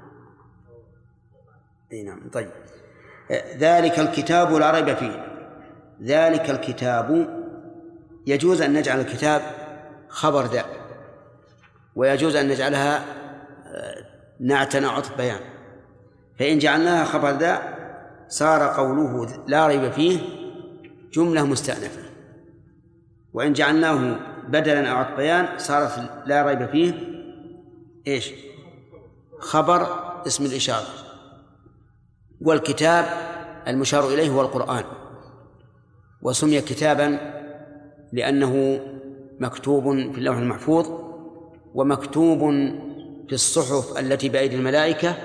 اي نعم. طيب، ذلك الكتاب لا ريب فيه. ذلك الكتاب يجوز أن نجعل الكتاب خبر ذا، ويجوز أن نجعلها نعتنا عطف بيان. فإن جعلناها خبر ذا صار قوله لا ريب فيه جملة مستأنفة، وإن جعلناه بدلا أو عطف بيان صارت لا ريب فيه إيش؟ خبر اسم الإشارة. والكتاب المشار إليه هو القرآن، وسمي كتابا لأنه مكتوب في اللوح المحفوظ ومكتوب في الصحف التي بأيدي الملائكة.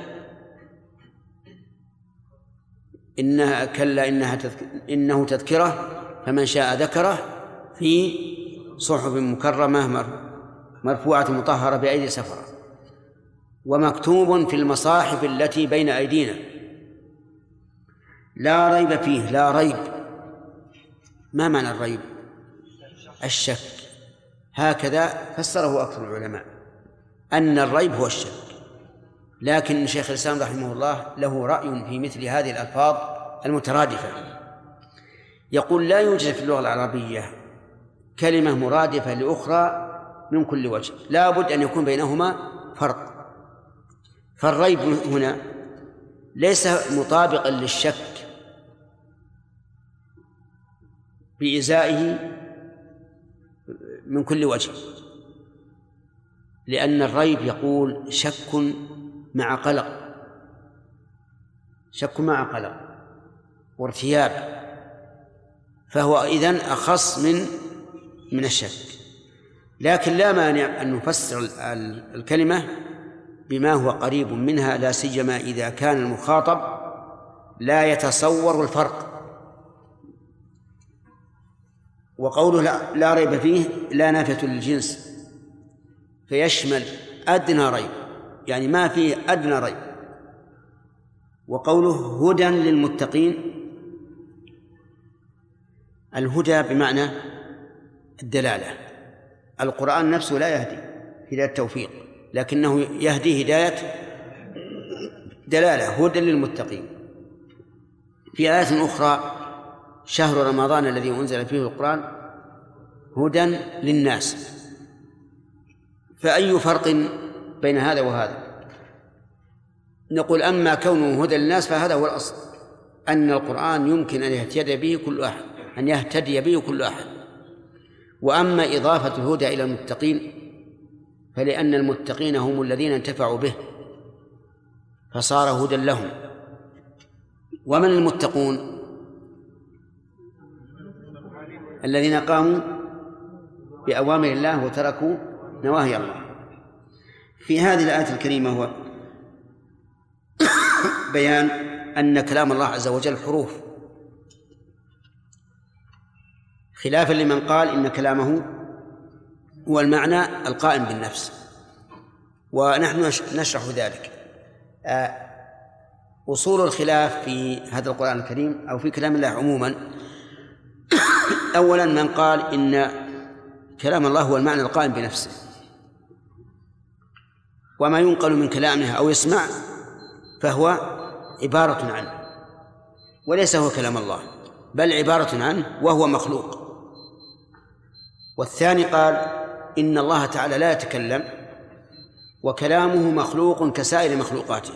إنها كلا إنه تذكرة فمن شاء ذكره في صحف مكرمة مرفوعة مطهرة بأيدي سفرة، ومكتوب في المصاحف التي بين أيدينا. لا ريب فيه. لا ريب، ما معنى الريب؟ الشك. هكذا فسره أكثر العلماء، أن الريب هو الشك. لكن شيخ الإسلام رحمه الله له رأي في مثل هذه الألفاظ المترادفة. يقول لا يوجد في اللغة العربية كلمة مرادفة لأخرى من كل وجه، لا بد أن يكون بينهما فرق. فالريب هنا ليس مطابقا للشك بإزائه من كل وجه، لأن الريب يقول شك مع قلق، شك مع قلق وارتياب، فهو إذن أخص من الشك. لكن لا مانع أن نفسر الكلمة بما هو قريب منها، لا سيما إذا كان المخاطب لا يتصور الفرق. وقوله لا ريب فيه لا نافية للجنس، فيشمل أدنى ريب، يعني ما فيه أدنى ريب. وقوله هدى للمتقين، الهدى بمعنى الدلالة. القرآن نفسه لا يهدي هداية التوفيق، لكنه يهدي هداية دلالة، هدى للمتقين. في آية أخرى شهر رمضان الذي أنزل فيه القرآن هدى للناس. فأي فرق بين هذا وهذا؟ نقول أما كونه هدى للناس فهذا هو الأصل، أن القرآن يمكن أن يهتدي به كل أحد، أن يهتدي به كل أحد. وأما إضافة الهدى إلى المتقين فلأن المتقين هم الذين انتفعوا به فصار هدى لهم. ومن المتقون؟ الذين قاموا بأوامر الله وتركوا نواهي الله. في هذه الآية الكريمة هو بيان أن كلام الله عز وجل حروف، خلافا لمن قال إن كلامه هو المعنى القائم بالنفس، ونحن نشرح ذلك. أصول الخلاف في هذا القرآن الكريم أو في كلام الله عموما: أولا من قال إن كلام الله هو المعنى القائم بنفسه، وما ينقل من كلامه أو يسمع فهو عبارة عنه وليس هو كلام الله، بل عبارة عنه وهو مخلوق. والثاني قال إن الله تعالى لا يتكلم وكلامه مخلوق كسائر مخلوقاته،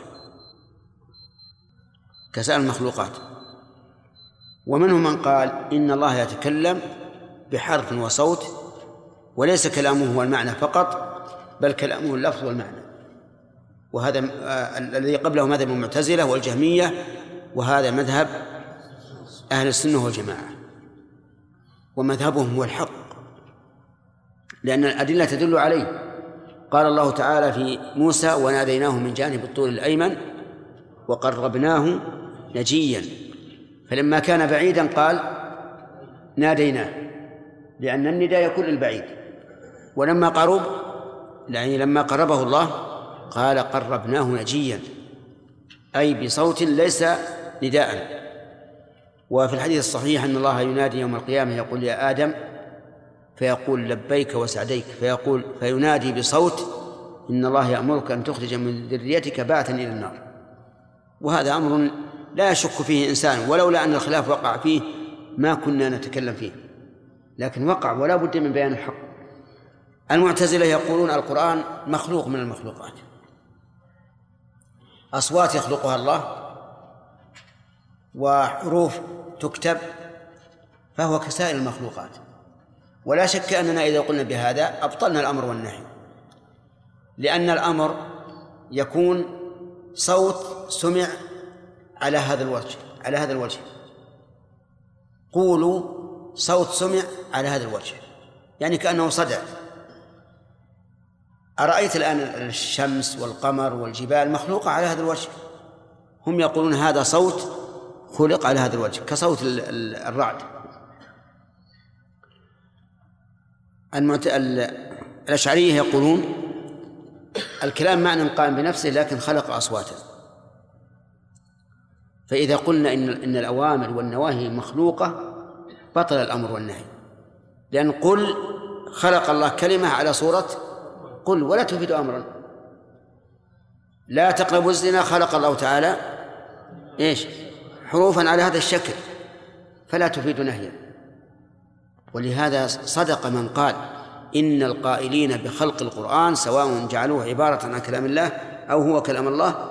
كسائر المخلوقات. ومنهم من قال إن الله يتكلم بحرف وصوت، وليس كلامه هو المعنى فقط، بل كلامه اللفظ والمعنى. وهذا الذي قبله مذهب المعتزلة والجهمية، وهذا مذهب أهل السنة والجماعة، ومذهبهم هو الحق، لأن الأدلة تدل عليه. قال الله تعالى في موسى: وناديناه من جانب الطور الأيمن وقربناه نجيا. فلما كان بعيدا قال ناديناه، لأن النداء يكون للبعيد. ولما قرب، يعني لما قربه الله، قال قربناه نجيا، أي بصوت ليس نداء. وفي الحديث الصحيح أن الله ينادي يوم القيامة يقول: يا آدم، فيقول: لبيك وسعديك، فينادي بصوت: إن الله يأمرك أن تخرج من ذريتك بعثا إلى النار. وهذا أمر لا يشك فيه إنسان، ولولا أن الخلاف وقع فيه ما كنا نتكلم فيه، لكن وقع ولا بد من بيان الحق. المعتزلة يقولون القرآن مخلوق من المخلوقات، أصوات يخلقها الله وحروف تكتب، فهو كسائر المخلوقات. ولا شك أننا إذا قلنا بهذا أبطلنا الأمر والنهي، لأن الأمر يكون صوت سمع على هذا الوجه، قولوا صوت سمع على هذا الوجه، يعني كأنه صدع. أرأيت الآن الشمس والقمر والجبال مخلوقة على هذا الوجه، هم يقولون هذا صوت خلق على هذا الوجه كصوت الرعد. الأشعرية يقولون الكلام معنى قائم بنفسه لكن خلق أصواتا. فإذا قلنا إن الأوامر والنواهي مخلوقة بطل الأمر والنهي، لأن قل خلق الله كلمة على صورة قل ولا تفيد أمرا. لا تقربوا الزنا خلق الله تعالى حروفا على هذا الشكل فلا تفيد نهيا. ولهذا صدق من قال إن القائلين بخلق القرآن سواء جعلوه عبارة عن كلام الله أو هو كلام الله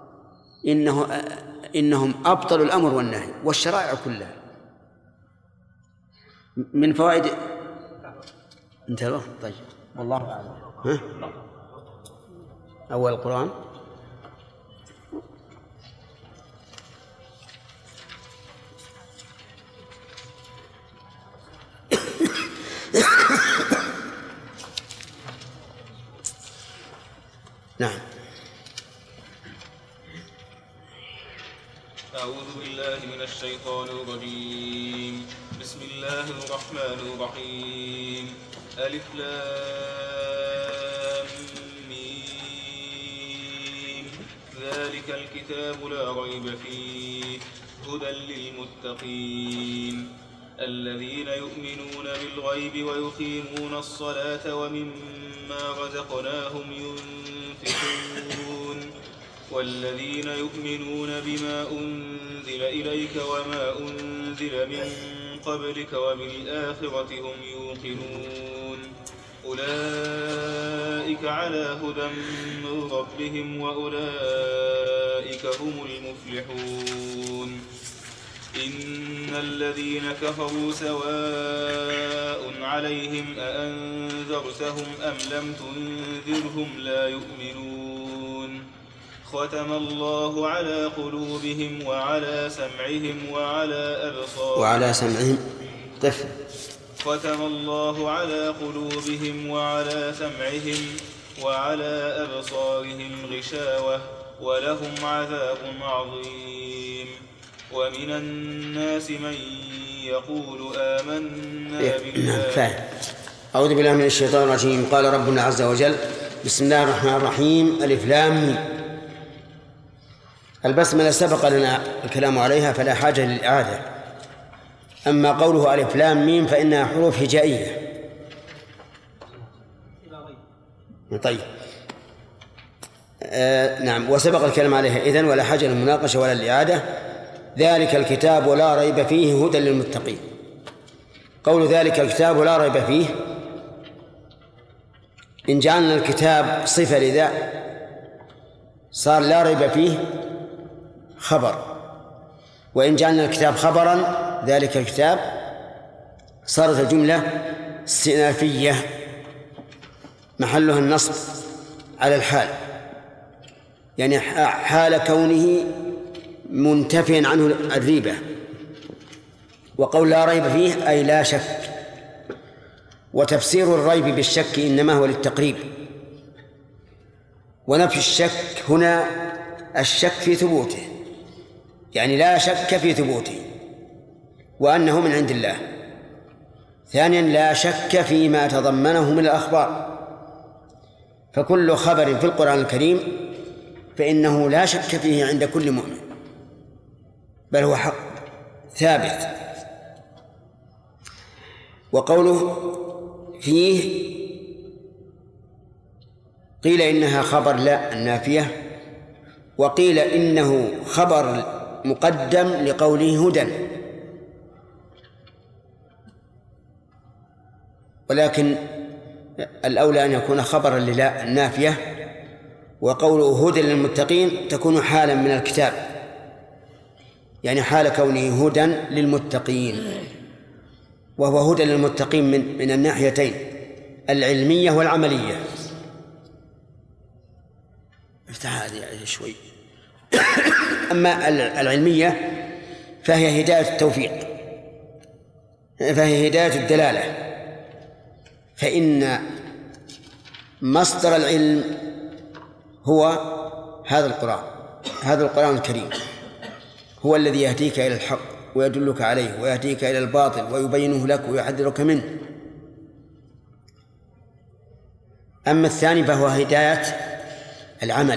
إنهم أبطلوا الأمر والنهي والشرائع كلها. من فوائد انتهى. طيب والله أعلم. أول القرآن نعم. أعوذ بالله من الشيطان الرجيم. بسم الله الرحمن الرحيم. ألف لام ميم. ذلك الكتاب لا ريب فيه هدى للمتقين الذين يؤمنون بالغيب ويقيمون الصلاة ومما رزقناهم ينفقون والذين يؤمنون بما أنزل إليك وما أنزل من قبلك وبالآخرة هم يوقنون أولئك على هدى من ربهم وأولئك هم المفلحون. إن الذين كفروا سواء عليهم أأنذرتهم أم لم تنذرهم لا يؤمنون ختم الله على قلوبهم وعلى سمعهم ختم الله على قلوبهم وعلى سمعهم وعلى أبصارهم غشاوة ولهم عذاب عظيم. ومن الناس من يقول آمنا بالله. أعوذ بالله من الشيطان الرجيم. قال ربنا عز وجل: بسم الله الرحمن الرحيم. ألف لام ميم. البسملة سبق لنا الكلام عليها فلا حاجة للإعادة. أما قوله ألف لام ميم فإنها حروف هجائية. طيب نعم. وسبق الكلام عليها إذن ولا حاجة للمناقشة ولا للإعادة. ذلك الكتاب لا ريب فيه هدى للمتقين. قول ذلك الكتاب لا ريب فيه، إن جعلنا الكتاب صفة لذا صار لا ريب فيه خبر، وإن جعلنا الكتاب خبرا ذلك الكتاب صارت الجملة استئنافية محلها النصب على الحال، يعني حال كونه منتفيا عنه الريبة. وقول لا ريب فيه أي لا شك. وتفسير الريب بالشك إنما هو للتقريب، ونفي الشك هنا الشك في ثبوته، يعني لا شك في ثبوته وأنه من عند الله. ثانيا لا شك فيما تضمنه من الأخبار، فكل خبر في القرآن الكريم فإنه لا شك فيه عند كل مؤمن، بل هو حق ثابت. وقوله فيه قيل إنها خبر لا النافية، وقيل إنه خبر مقدم لقوله هدى، ولكن الأولى أن يكون خبرا للا النافية، وقوله هدى للمتقين تكون حالا من الكتاب، يعني حال كونه هدى للمتقين، وهو هدى للمتقين من الناحيتين العلمية والعملية. افتح هذه شوي. أما العلمية فهي هداية التوفيق، فهي هداية الدلالة، فإن مصدر العلم هو هذا القرآن الكريم، هو الذي يهديك إلى الحق ويدلك عليه ويهديك إلى الباطل ويبينه لك ويحذرك منه. أما الثاني فهو هداية العمل،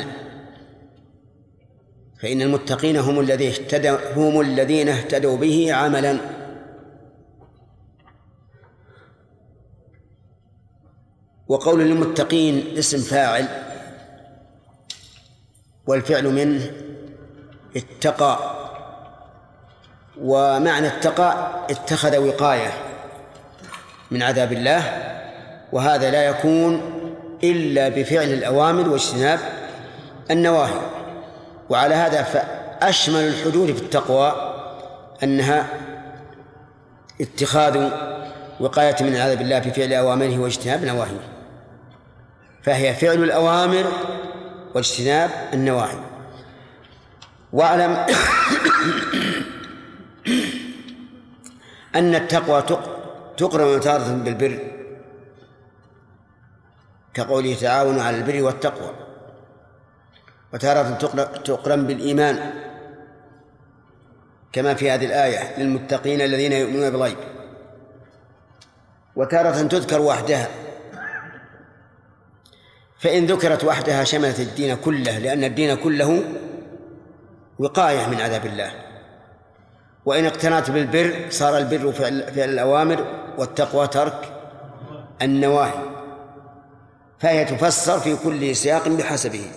فإن المتقين هم الذين اهتدوا به عملا. وقول للمتقين اسم فاعل، والفعل منه اتقى، ومعنى اتقى اتخذ وقاية من عذاب الله، وهذا لا يكون إلا بفعل الأوامر واجتناب النواهي. وعلى هذا فأشمل الحدود في التقوى أنها اتخاذ وقاية من عذاب الله بفعل أوامره واجتناب نواهيه، فهي فعل الأوامر واجتناب النواهي. واعلم أن التقوى تقرن تارة بالبر، كقوله تعاونوا على البر والتقوى، وتارة تقرن بالإيمان كما في هذه الآية للمتقين الذين يؤمنون بالغيب، وتارة تذكر وحدها، فإن ذكرت وحدها شملت الدين كله، لأن الدين كله وقاية من عذاب الله. وإن اقتنعت بالبر صار البر فعل الأوامر والتقوى ترك النواهي، فهي تفسر في كل سياق بحسبه.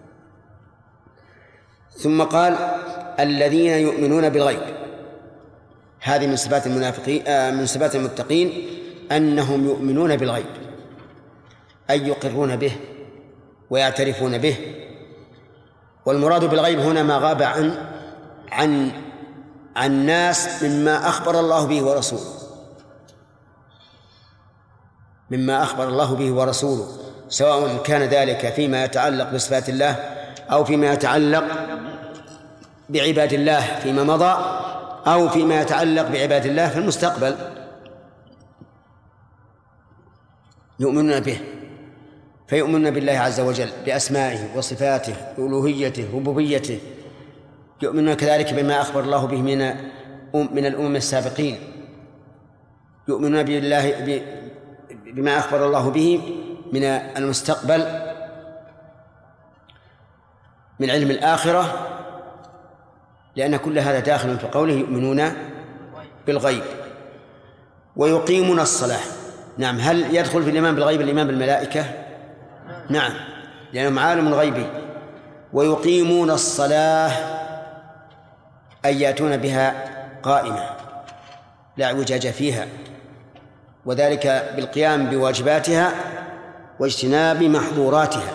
ثم قال الذين يؤمنون بالغيب، هذه من صفات المنافقين، من صفات المتقين أنهم يؤمنون بالغيب، أي يقرون به ويعترفون به. والمراد بالغيب هنا ما غاب عن الناس مما أخبر الله به ورسوله، مما أخبر الله به ورسوله، سواء كان ذلك فيما يتعلق بصفات الله أو فيما يتعلق بعباد الله فيما مضى أو فيما يتعلق بعباد الله في المستقبل، يؤمنون به، فيؤمنون بالله عز وجل بأسمائه وصفاته وألوهيته وربوبيته، يؤمنون كذلك بما أخبر الله به من الأمم السابقين، يؤمنون بالله بما أخبر الله به من المستقبل من علم الآخرة، لأن كل هذا داخل في قوله يؤمنون بالغيب. ويقيمون الصلاة، نعم. هل يدخل في الإيمان بالغيب الإيمان بالملائكة؟ نعم، لأنهم عالم غيبي. ويقيمون الصلاة أي يأتون بها قائمة لا اعوجاج فيها، وذلك بالقيام بواجباتها واجتناب محظوراتها.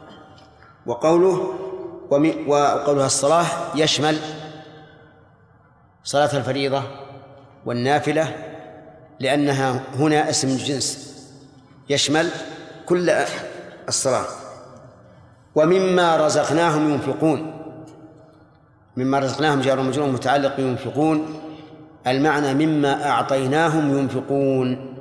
وقولها الصلاة يشمل صلاة الفريضة والنافلة لأنها هنا اسم جنس يشمل كل الصلاة. ومما رزقناهم ينفقون، مما رزقناهم جار ومجرور متعلق ينفقون، المعنى مما أعطيناهم ينفقون.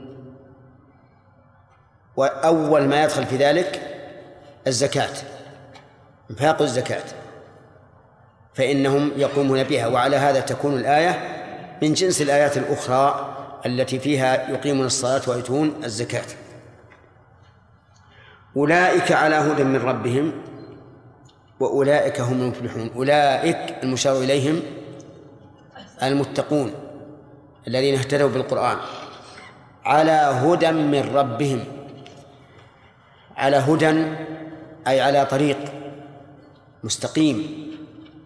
وأول ما يدخل في ذلك الزكاة، إنفاق الزكاة، فإنهم يقومون بها. وعلى هذا تكون الآية من جنس الآيات الأخرى التي فيها يقيمون الصلاة ويؤتون الزكاة. أولئك على هدى من ربهم وأولئك هم المفلحون. أولئك المشار إليهم المتقون الذين اهتدوا بالقرآن، على هدى من ربهم. على هدى أي على طريق مستقيم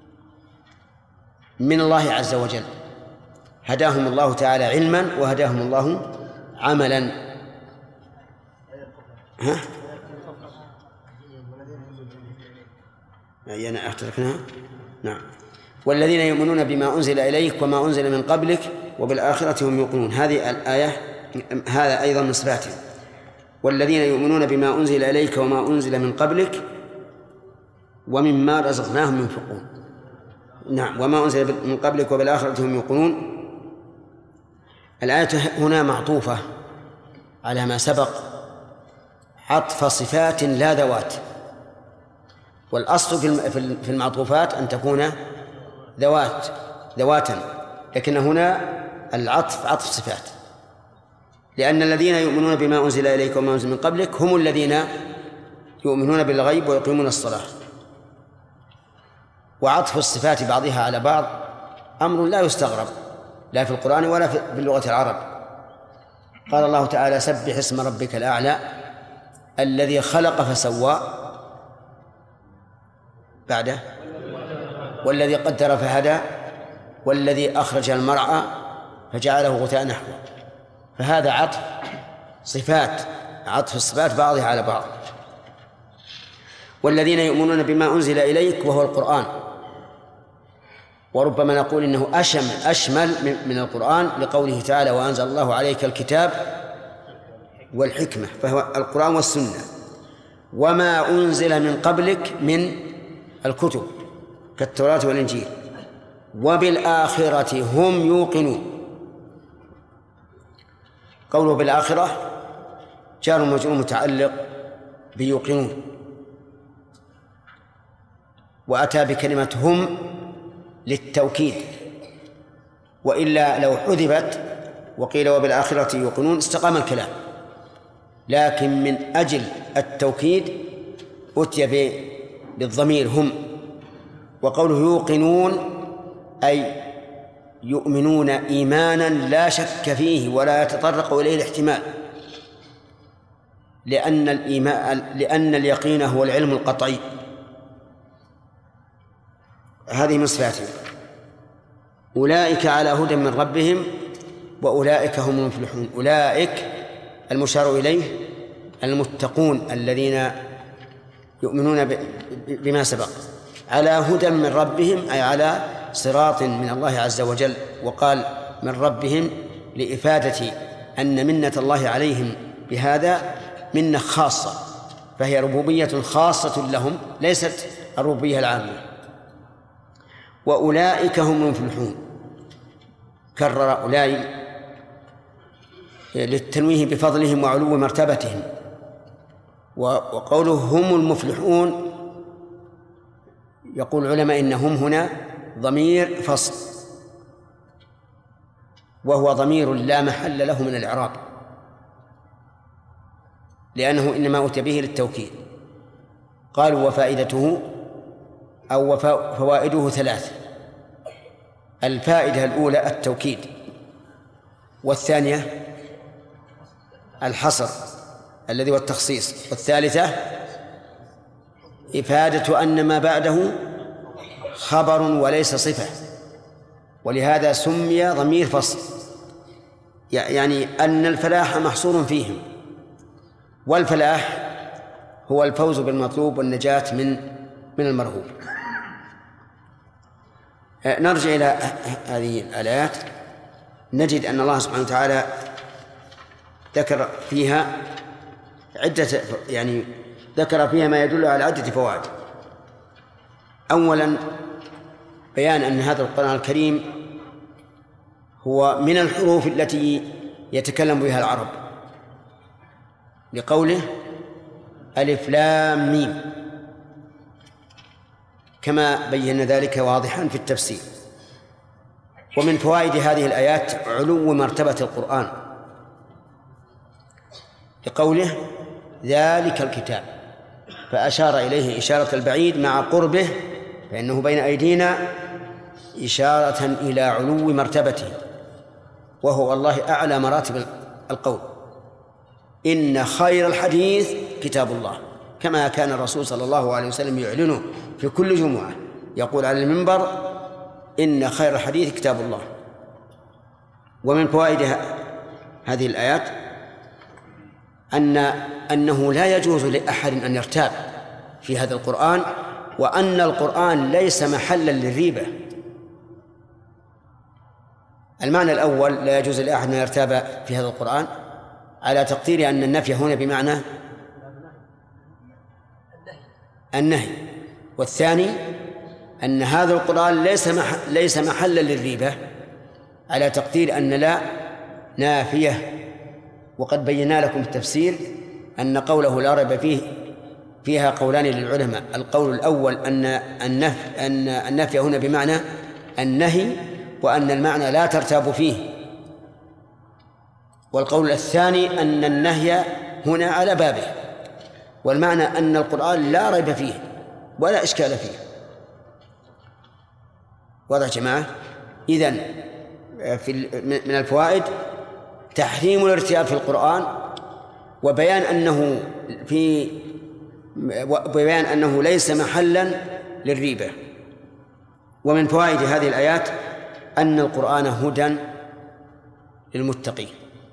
من الله عز وجل، هداهم الله تعالى علما وهداهم الله عملا. ها؟ أنا أتركناها. نعم. والذين يؤمنون بما أنزل إليك وما أنزل من قبلك وبالآخرة هم يوقنون. هذه الآية هذا أيضا من صفاتهم. والذين يؤمنون بما أنزل إليك وما أنزل من قبلك ومما رزقناهم ينفقون. نعم. وما أنزل من قبلك وبالآخرة هم يوقنون. الآية هنا معطوفة على ما سبق، عطف صفات لا ذوات. والأصل في المعطوفات أن تكون ذواتا، لكن هنا العطف عطف صفات، لأن الذين يؤمنون بما أنزل إليك وما أنزل من قبلك هم الذين يؤمنون بالغيب ويقيمون الصلاة. وعطف الصفات بعضها على بعض أمر لا يستغرب لا في القرآن ولا في اللغة العرب. قال الله تعالى: سبح اسم ربك الأعلى الذي خلق فسوى، بعده والذي قدر فهدى والذي أخرج المرعى فجعله غثاء نحوه. فهذا عطف صفات، عطف الصفات بعضها على بعض. والذين يؤمنون بما أنزل إليك وهو القرآن، وربما نقول إنه أشمل من القرآن لقوله تعالى: وأنزل الله عليك الكتاب والحكمة، فهو القرآن والسنة. وما أنزل من قبلك من الكتب كالتوراة والإنجيل، وبالآخرة هم يوقنون. قوله بالآخرة جار ومجرور متعلق بيوقنون، وأتى بكلمة هم للتوكيد، وإلا لو حذفت وقيل وبالآخرة يوقنون استقام الكلام، لكن من أجل التوكيد أتي بالضمير هم. وقوله يوقنون أي يؤمنون إيمانا لا شك فيه ولا يتطرق إليه الاحتمال، لأن اليقين هو العلم القطعي. هذه من صفاتهم. أولئك على هدى من ربهم وأولئك هم المفلحون. أولئك المشار إليه المتقون الذين يؤمنون بما سبق، على هدى من ربهم أي على صراط من الله عز وجل. وقال من ربهم لإفادة أن منة الله عليهم بهذا منة خاصة، فهي ربوبية خاصة لهم ليست الربوبية العامة. وأولئك هم المفلحون، كرر أولئك للتنويه بفضلهم وعلو مرتبتهم. وقوله هم المفلحون يقول العلماء إنهم هنا ضمير فصل، وهو ضمير لا محل له من الإعراب، لأنه إنما أتي به للتوكيد. قالوا وفائدته أو فوائده ثلاث: الفائدة الأولى التوكيد، والثانية الحصر الذي هو التخصيص، والثالثة إفادة أن ما بعده خبر وليس صفة، ولهذا سمي ضمير فصل، يعني أن الفلاح محصور فيهم، والفلاح هو الفوز بالمطلوب والنجاة من المرهوب. نرجع إلى هذه الآيات، نجد أن الله سبحانه وتعالى ذكر فيها ذكر فيها ما يدل على عدة فوائد. أولا بيان أن هذا القرآن الكريم هو من الحروف التي يتكلم بها العرب، لقوله ألف لام ميم، كما بينا ذلك واضحا في التفسير. ومن فوائد هذه الآيات علو مرتبة القرآن، لقوله ذلك الكتاب، فأشار إليه إشارة البعيد مع قربه، فإنه بين أيدينا إشارة إلى علو مرتبته، وهو والله أعلى مراتب القول. إن خير الحديث كتاب الله، كما كان الرسول صلى الله عليه وسلم يعلنه في كل جمعة، يقول على المنبر إن خير الحديث كتاب الله. ومن فوائد هذه الآيات أنه لا يجوز لأحد أن يرتاب في هذا القرآن، وأن القرآن ليس محلا للريبة. المعنى الأول لا يجوز لأحد أن يرتاب في هذا القرآن على تقدير أن النفي هنا بمعنى النهي، والثاني أن هذا القرآن ليس محلا للريبة على تقدير أن لا نافية. وقد بينا لكم في التفسير أن قوله لا ريب فيه فيها قولان للعلماء. القول الأول أن النفي هنا بمعنى النهي، وأن المعنى لا ترتاب فيه. والقول الثاني أن النهي هنا على بابه، والمعنى أن القرآن لا ريب فيه ولا إشكال فيه. واضح جماعة؟ إذن من الفوائد تحريم الارتياب في القرآن، وبيان أنه ليس محلا للريبة. ومن فوائد هذه الآيات أن القرآن هدى للمتقين،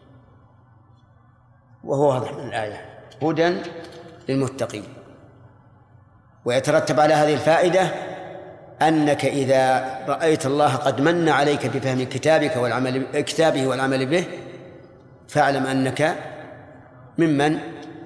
وهو واضح من الآية، هدى للمتقين. ويترتب على هذه الفائدة أنك إذا رأيت الله قد من عليك بفهم كتابه والعمل به، فاعلم أنك ممن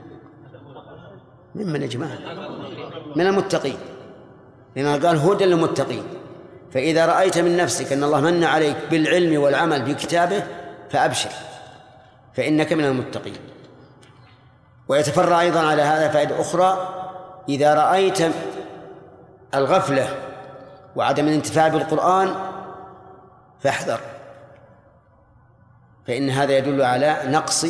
يا جماعة؟ من المتقين، لأنه قال هدى للمتقين. فإذا رأيت من نفسك أن الله من عليك بالعلم والعمل بكتابه فأبشر، فإنك من المتقين. ويتفرع أيضا على هذا فائدة أخرى: إذا رأيت الغفلة وعدم الانتفاع بالقرآن فاحذر، فإن هذا يدل على نقص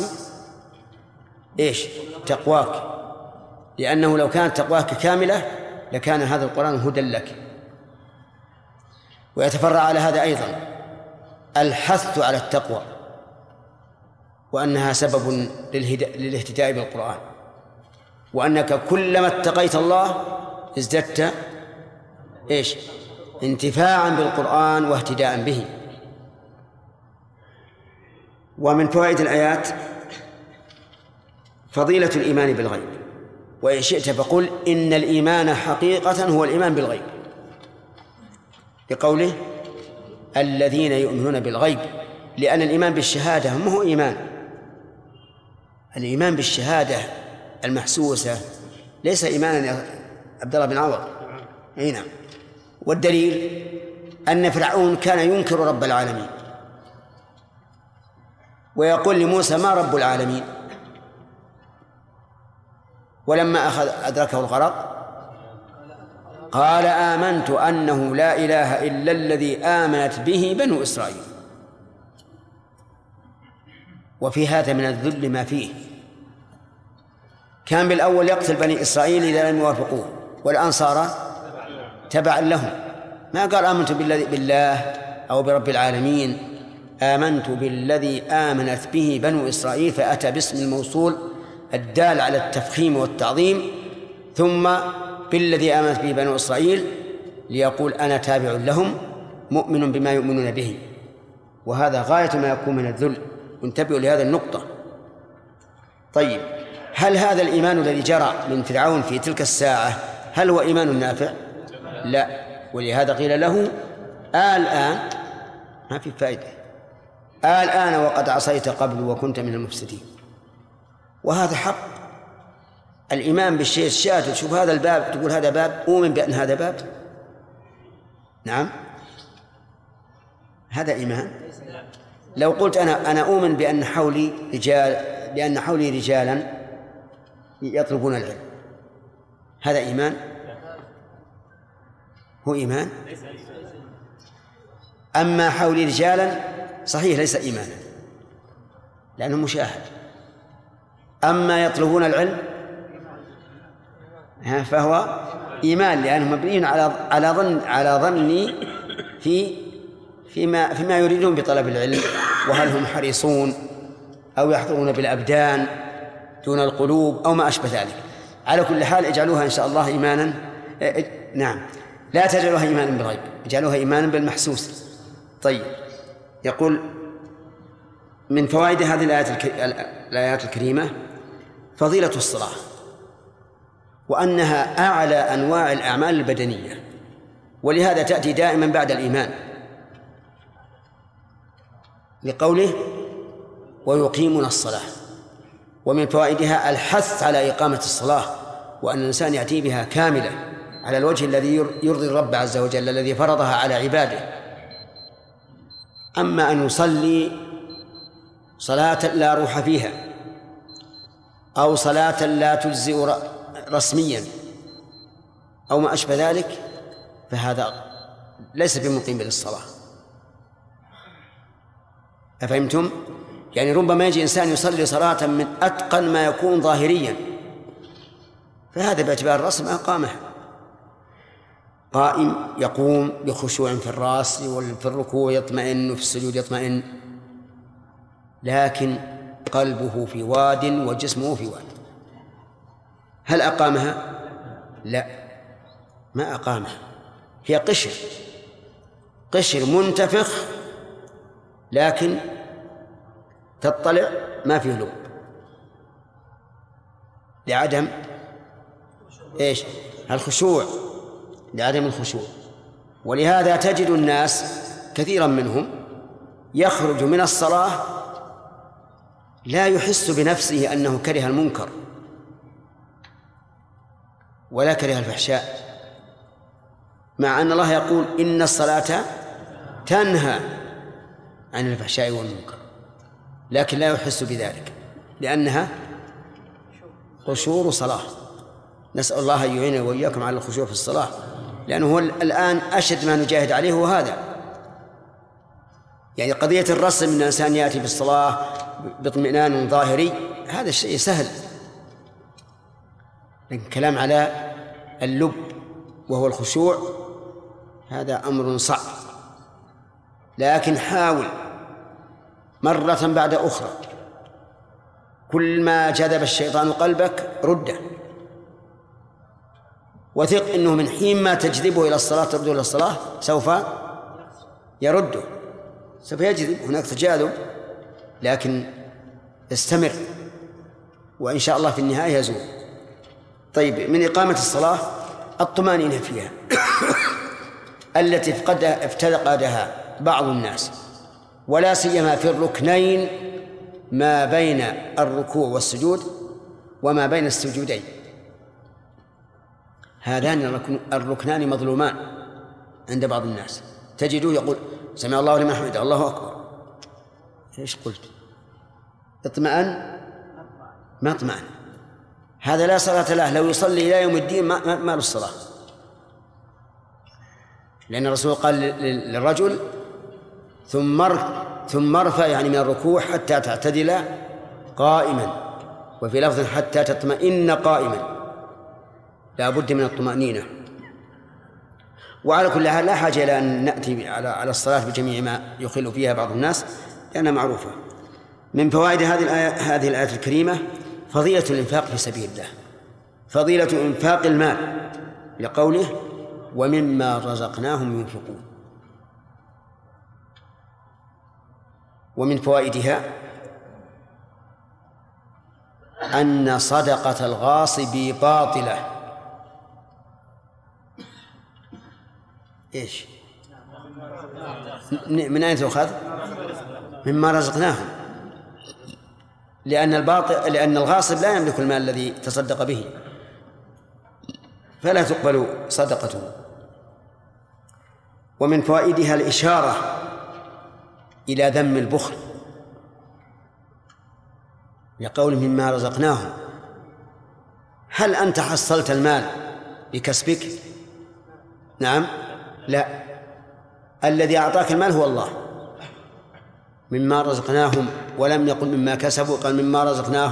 تقواك، لأنه لو كانت تقواك كاملة لكان هذا القرآن هدى لك. ويتفرع على هذا أيضا الحث على التقوى، وأنها سبب للاهتداء بالقرآن، وأنك كلما اتقيت الله ازددت انتفاعا بالقرآن واهتداء به. ومن فوائد الآيات فضيلة الإيمان بالغيب، وإن شئت فقل إن الإيمان حقيقة هو الإيمان بالغيب، بقوله الذين يؤمنون بالغيب، لأن الإيمان بالشهادة ما هو إيمان. الإيمان بالشهادة المحسوسة ليس إيمانا يا عبد الله بن عوض. نعم. والدليل أن فرعون كان ينكر رب العالمين، ويقول لموسى ما رب العالمين، ولما أدركه الغرق قال آمنت أنه لا إله إلا الذي آمنت به بنو إسرائيل. وفي هذا من الذل ما فيه. كان بالأول يقتل بني إسرائيل إذا لم يوافقوه، والآن صار تبعا لهم. ما قال آمنت بالله أو برب العالمين، آمنت بالذي آمنت به بنو إسرائيل، فأتى باسم الموصول الدال على التفخيم والتعظيم، ثم بالذي آمنت به بنو إسرائيل ليقول أنا تابع لهم مؤمن بما يؤمنون به. وهذا غاية ما يكون من الذل، وانتبهوا لهذا النقطة. طيب، هل هذا الإيمان الذي جرى من فرعون في تلك الساعة هل هو إيمان نافع؟ لا. ولهذا قيل له الآن ما في فائدة، الآن وقد عصيت قبل وكنت من المفسدين. وهذا حق. الإيمان بالشيء الشاذ، تشوف هذا الباب تقول هذا باب، أؤمن بأن هذا باب. نعم، هذا إيمان. لو قلت أنا أؤمن بأن حولي رجالا يطلبون العلم، هذا إيمان؟ هو إيمان؟ أما حولي رجالا صحيح ليس إيمانا لأنه مشاهد. أما يطلبون العلم فهو إيمان، لأنه مبني على ظني فيما يريدون بطلب العلم، وهل هم حريصون أو يحضرون بالأبدان دون القلوب أو ما أشبه ذلك. على كل حال اجعلوها إن شاء الله إيمانا. نعم، لا تجعلوها إيمانا بالغيب، اجعلوها إيمانا بالمحسوس. طيب، يقول من فوائد هذه الآيات الكريمة فضيلة الصلاة، وأنها أعلى أنواع الأعمال البدنية، ولهذا تأتي دائما بعد الإيمان، لقوله ويقيمون الصلاة. ومن فوائدها الحث على إقامة الصلاة، وأن الإنسان يأتي بها كاملة على الوجه الذي يرضي الرب عز وجل الذي فرضها على عباده. أما أن يصلي صلاة لا روح فيها أو صلاة لا تجزئ رسميا أو ما أشبه ذلك فهذا ليس بمقيم للصلاة. أفهمتم؟ يعني ربما يجي إنسان يصلي صلاة من أتقن ما يكون ظاهريا، فهذا باعتبار الرسم أقامه، قائم يقوم بخشوع في الرأس وفي الركوع يطمئن وفي السجود يطمئن، لكن قلبه في واد وجسمه في واد. هل أقامها؟ لا، ما أقامها، هي قشر منتفخ، لكن تطلع ما فيه لب، لعدم الخشوع، لعدم الخشوع. ولهذا تجد الناس كثيرا منهم يخرج من الصلاة لا يحس بنفسه أنه كره المنكر ولا كره الفحشاء، مع أن الله يقول إن الصلاة تنهى عن الفحشاء والمنكر، لكن لا يحس بذلك لأنها قشور صلاة. نسأل الله أن يعيننا وإياكم على الخشوع في الصلاة، لأنه هو الآن أشد ما نجاهد عليه هو هذا. يعني قضية الرسم من الإنسان يأتي بالصلاة باطمئنان ظاهري هذا الشيء سهل، لكن كلام على اللب وهو الخشوع هذا أمر صعب. لكن حاول مرة بعد أخرى، كل ما جذب الشيطان قلبك رده، وثق أنه من حين ما تجذبه إلى الصلاة ترده إلى الصلاة سوف يرده، سوف يجذب، هناك تجاذب، لكن استمر وإن شاء الله في النهاية يزول. طيب، من إقامة الصلاة الطمأنينة فيها التي افتقدها بعض الناس، ولا سيما في الركنين ما بين الركوع والسجود وما بين السجودين. هذان الركنان مظلومان عند بعض الناس، تجده يقول سمع الله لمن حمده الله أكبر، ايش قلت؟ اطمأن؟ ما اطمأن، هذا لا صلاة له، لو يصلي إلى يوم الدين ما له الصلاة، لأن الرسول قال للرجل ثم ارفع يعني من الركوع حتى تعتدل قائما، وفي لفظ حتى تطمئن قائما، لا بد من الطمأنينة. وعلى كل حال لا حاجة إلى أن نأتي على الصلاة بجميع ما يخل فيها بعض الناس لأنها معروفة. من فوائد هذه الآية الكريمة فضيلة الإنفاق في سبيل الله، فضيلة إنفاق المال لقوله ومما رزقناهم ينفقون. ومن فوائدها أن صدقة الغاصب باطلة. إيش؟ من أين تؤخذ؟ مما رزقناهم، لأن الغاصب لا يملك المال الذي تصدق به، فلا تقبل صدقته. ومن فوائدها الإشارة إلى ذم البخل، لقول مما رزقناهم. هل أنت حصلت المال بكسبك؟ نعم، لا، الذي أعطاك المال هو الله. مما رزقناهم، ولم يقل مما كسبوا، قال مما رزقناهم.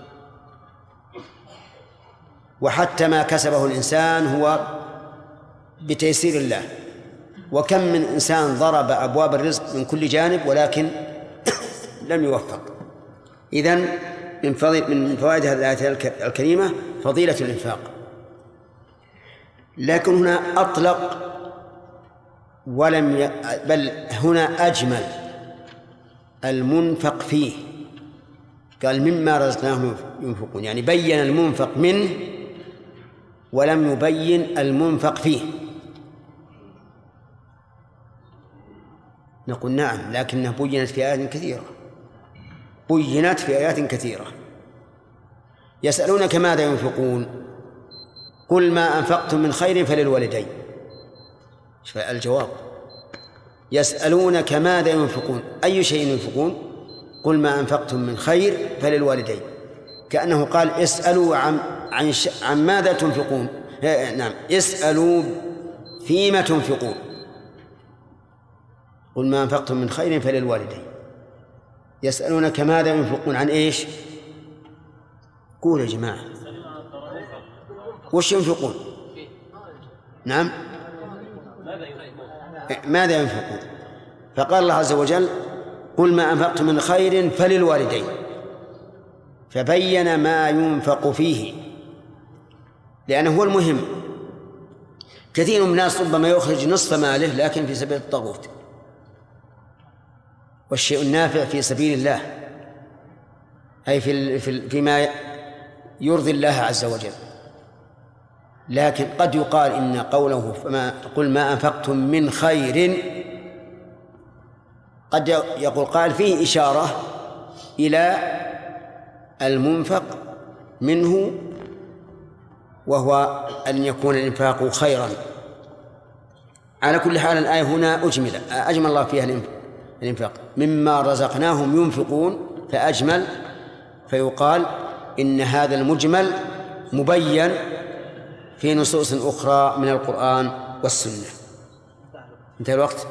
وحتى ما كسبه الإنسان هو بتيسير الله. وكم من إنسان ضرب أبواب الرزق من كل جانب ولكن لم يوفق. إذن من فوائد هذه الآية الكريمة فضيلة الإنفاق. لكن هنا أطلق بل هنا أجمل المنفق فيه، قال مما رزقناهم ينفقون، يعني بين المنفق منه ولم يبين المنفق فيه. نقول نعم، لكنها بينت في آيات كثيرة. يسألونك ماذا ينفقون، قل ما أنفقتم من خير فللوالدين. الجواب يسألونك ماذا ينفقون، أي شيء ينفقون؟ قل ما أنفقتم من خير فللوالدين، كأنه قال اسألوا عن ماذا تنفقون. نعم، اسألوا فيما تنفقون. قل ما أنفقتم من خير فللوالدين. يسألونك ماذا ينفقون، عن إيش؟ قول يا جماعة، وش ينفقون؟ نعم، ماذا ينفقون؟ فقال الله عز وجل قل ما أنفقتم من خير فللوالدين، فبين ما ينفق فيه، لأنه هو المهم. كثير من الناس ربما يخرج نصف ماله لكن في سبيل الطاغوت، والشيء النافع في سبيل الله، أي فيما يرضي الله عز وجل. لكن قد يقال إن قوله قل ما أنفقتم من خير، قد يقول قال فيه إشارة إلى المنفق منه، وهو أن يكون الإنفاق خيرا. على كل حال الآية هنا أجمل الله فيها الإنفاق. مما رزقناهم ينفقون، فأجمل، فيقال إن هذا المجمل مبين في نصوص أخرى من القرآن والسنة. انتهى الوقت.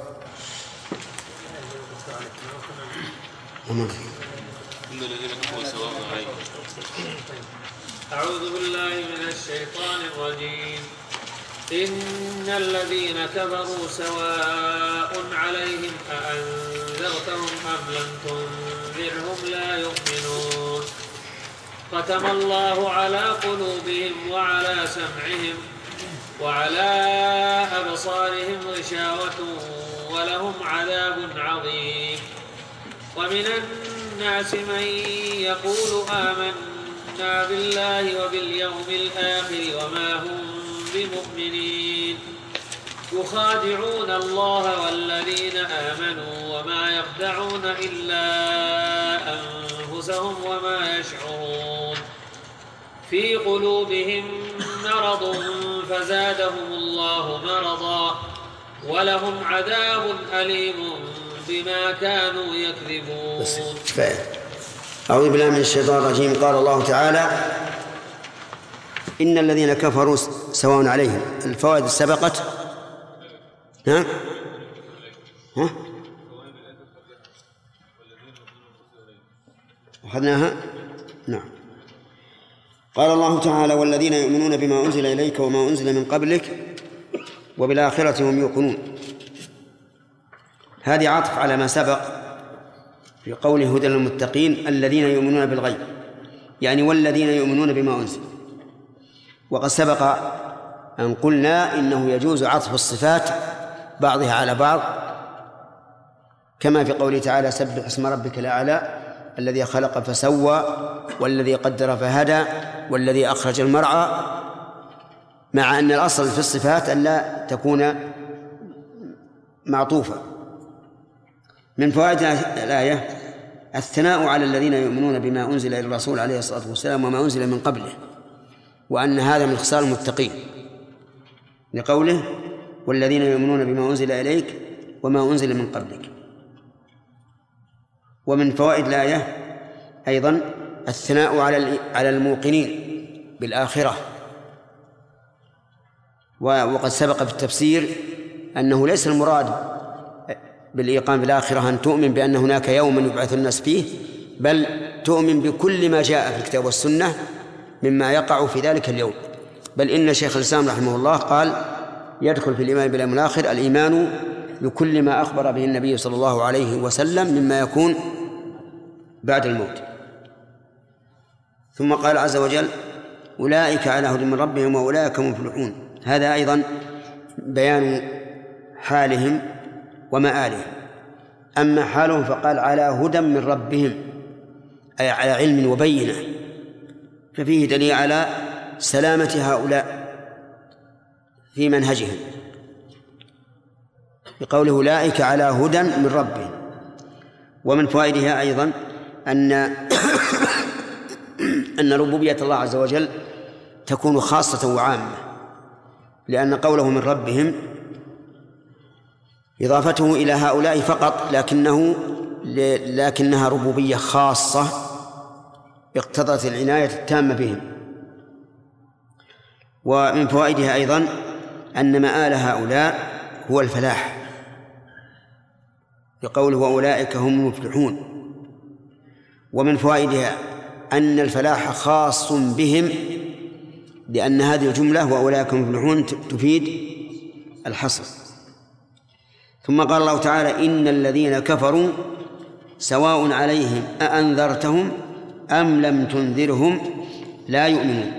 أعوذ بالله من الشيطان الرجيم. إن الذين كفروا سواء عليهم أأنذرتهم أم لم تنذرهم لا يؤمنون. ختم الله على قلوبهم وعلى سمعهم وعلى أبصارهم غشاوة ولهم عذاب عظيم. ومن الناس من يقول آمنا بالله وباليوم الآخر وما هم بمؤمنين، يخادعون الله والذين آمنوا وما يخدعون إلا أنفسهم وما يشعرون. في قلوبهم مرض فزادهم الله مرضا ولهم عذاب أليم بما كانوا يكذبون. أعوذ بالله من الشيطان الرجيم. قال الله تعالى إن الذين كفروا سواء عليهم. الفوائد سبقت، ها؟ أخذناها. نعم. قال الله تعالى والذين يؤمنون بما أنزل إليك وما أنزل من قبلك وبالآخرة هم يوقنون. هذه عطف على ما سبق في قوله هدى للمتقين الذين يؤمنون بالغيب، يعني والذين يؤمنون بما أنزل. وقد سبق أن قلنا إنه يجوز عطف الصفات بعضها على بعض، كما في قوله تعالى سبح اسم ربك الأعلى الذي خلق فسوى والذي قدر فهدى والذي أخرج المرعى، مع أن الأصل في الصفات أن لا تكون معطوفة. من فوائد الآية الثناء على الذين يؤمنون بما أنزل إلى الرسول عليه الصلاة والسلام وما أنزل من قبله، وأن هذا من خصال المتقين، لقوله والذين يؤمنون بما أنزل إليك وما أنزل من قبلك. ومن فوائد الآية أيضا الثناء على الموقنين بالآخرة. وقد سبق في التفسير أنه ليس المراد بالإيقان بالآخرة أن تؤمن بأن هناك يوما يبعث الناس فيه، بل تؤمن بكل ما جاء في الكتاب والسنة مما يقع في ذلك اليوم. بل إن شيخ الإسلام رحمه الله قال يدخل في الإيمان باليوم الآخر الإيمان بكل ما أخبر به النبي صلى الله عليه وسلم مما يكون بعد الموت. ثم قال عز وجل أولئك على هدى من ربهم وأولئك هم المفلحون. هذا أيضا بيان حالهم ومآلهم. أما حالهم فقال على هدى من ربهم، أي على علم وبينة، ففيه دليل على سلامة هؤلاء في منهجهم بقوله أولئك على هدى من ربهم. ومن فوائدها أيضا أن ربوبية الله عز وجل تكون خاصة وعامة، لأن قوله من ربهم إضافته إلى هؤلاء فقط، لكنها ربوبية خاصة اقتضت العناية التامة بهم. ومن فوائدها أيضا أن مآل هؤلاء هو الفلاح بقوله وأولئك هم المفلحون. ومن فوائدها أن الفلاح خاص بهم، لأن هذه الجملة وأولئك هم المفلحون تفيد الحصر. ثم قال الله تعالى إن الذين كفروا سواء عليهم أأنذرتهم أم لم تنذرهم لا يؤمنون.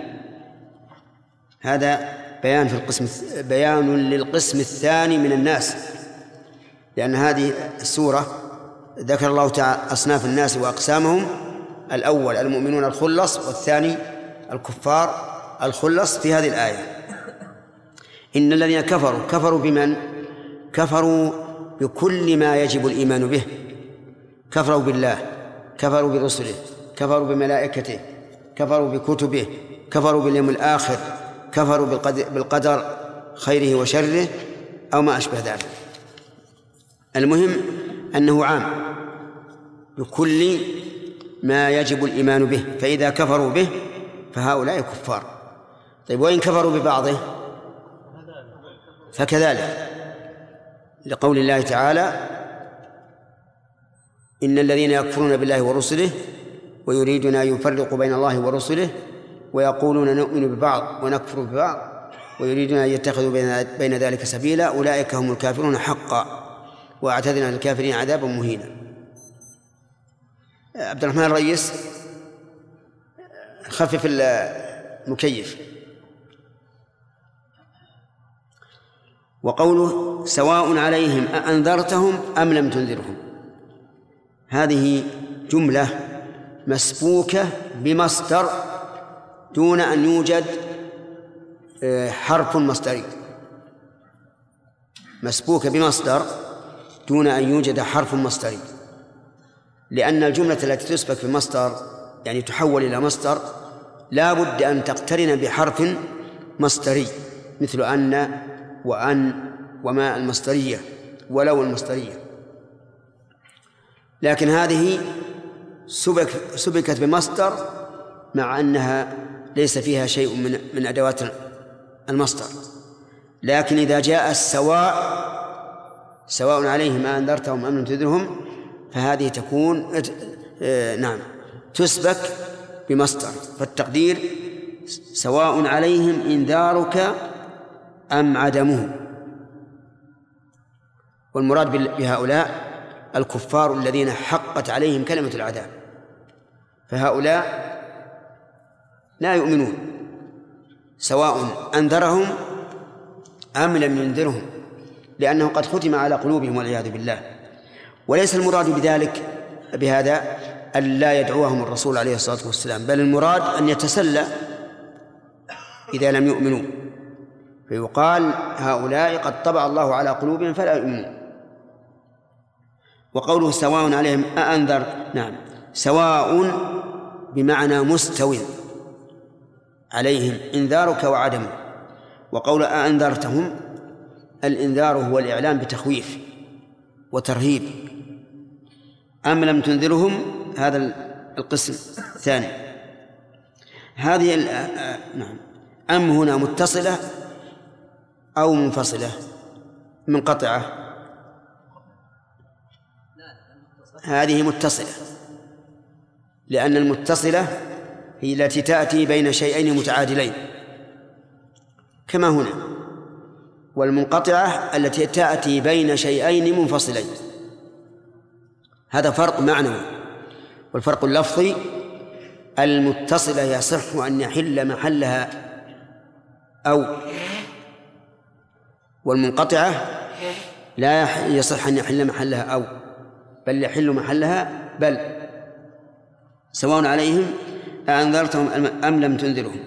هذا بيان للقسم الثاني من الناس، لأن هذه السورة ذكر الله تعالى أصناف الناس وأقسامهم: الأول المؤمنون الخلص، والثاني الكفار الخلص في هذه الآية. إن الذين كفروا بمن؟ كفروا بكل ما يجب الإيمان به، كفروا بالله، كفروا برسله، كفروا بملائكته، كفروا بكتبه، كفروا باليوم الآخر، كفروا بالقدر خيره وشره أو ما أشبه ذلك. المهم أنه عام بكل ما يجب الإيمان به، فإذا كفروا به فهؤلاء كفار. طيب وإن كفروا ببعضه فكذلك، لقول الله تعالى إن الذين يكفرون بالله ورسله ويريدون أن يفرقوا بين الله ورسله ويقولون نؤمن ببعض ونكفر ببعض ويريدون أن يتخذوا بين ذلك سبيلا أولئك هم الكافرون حقا وأعتدنا للكافرين عذابا مهينا. عبد الرحمن الرئيس خفف المكيف. وقوله سواء عليهم أأنذرتهم أم لم تنذرهم، هذه جملة مسبوكة بمصدر دون أن يوجد حرف مصدري، مسبوكة بمصدر دون أن يوجد حرف مصدري، لأن الجملة التي تسبك بمصدر يعني تحول إلى مصدر لا بد أن تقترن بحرف مصدري، مثل أن وأن وما المصدرية ولو المصدرية. لكن هذه سبكت بمصدر مع أنها ليس فيها شيء من أدوات المصدر. لكن إذا جاء سواء عليهم أنذرتهم أم لم تنذرهم فهذه تكون تسبك بمصدر، فالتقدير سواء عليهم إنذارك أم عدمه. والمراد بهؤلاء الكفار الذين حقت عليهم كلمة العذاب، فهؤلاء لا يؤمنون سواء أنذرهم أم لم ينذرهم، لأنه قد ختم على قلوبهم والعياذ بالله. وليس المراد بهذا أن لا يدعوهم الرسول عليه الصلاة والسلام، بل المراد أن يتسلى إذا لم يؤمنوا، فيقال هؤلاء قد طبع الله على قلوبهم فلا يؤمنون. وقوله سواء عليهم أأنذر، نعم، سواء بمعنى مستوٍ عليهم إنذارك وعدمه. وقول أأنذرتهم، الإنذار هو الإعلام بتخويف وترهيب. أم لم تنذرهم، هذا القسم الثاني. هذه نعم، أم هنا متصلة أو منفصلة منقطعة؟ هذه متصلة، لأن المتصلة هي التي تأتي بين شيئين متعادلين كما هنا، والمنقطعة التي تأتي بين شيئين منفصلين. هذا فرق معنوي. والفرق اللفظي، المتصلة يصح أن يحل محلها أو، والمنقطعة لا يصح أن يحل محلها أو، بل يحل محلها بل. سواء عليهم أأنذرتهم أم لم تنذرهم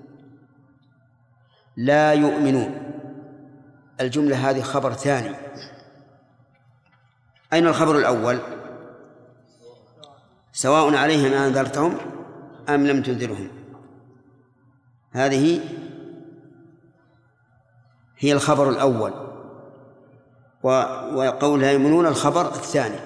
لا يؤمنون. الجملة هذه خبر ثاني. أين الخبر الأول؟ سواء عليهم أأنذرتهم أم لم تنذرهم، هذه هي الخبر الأول، وقول لا يؤمنون الخبر الثاني.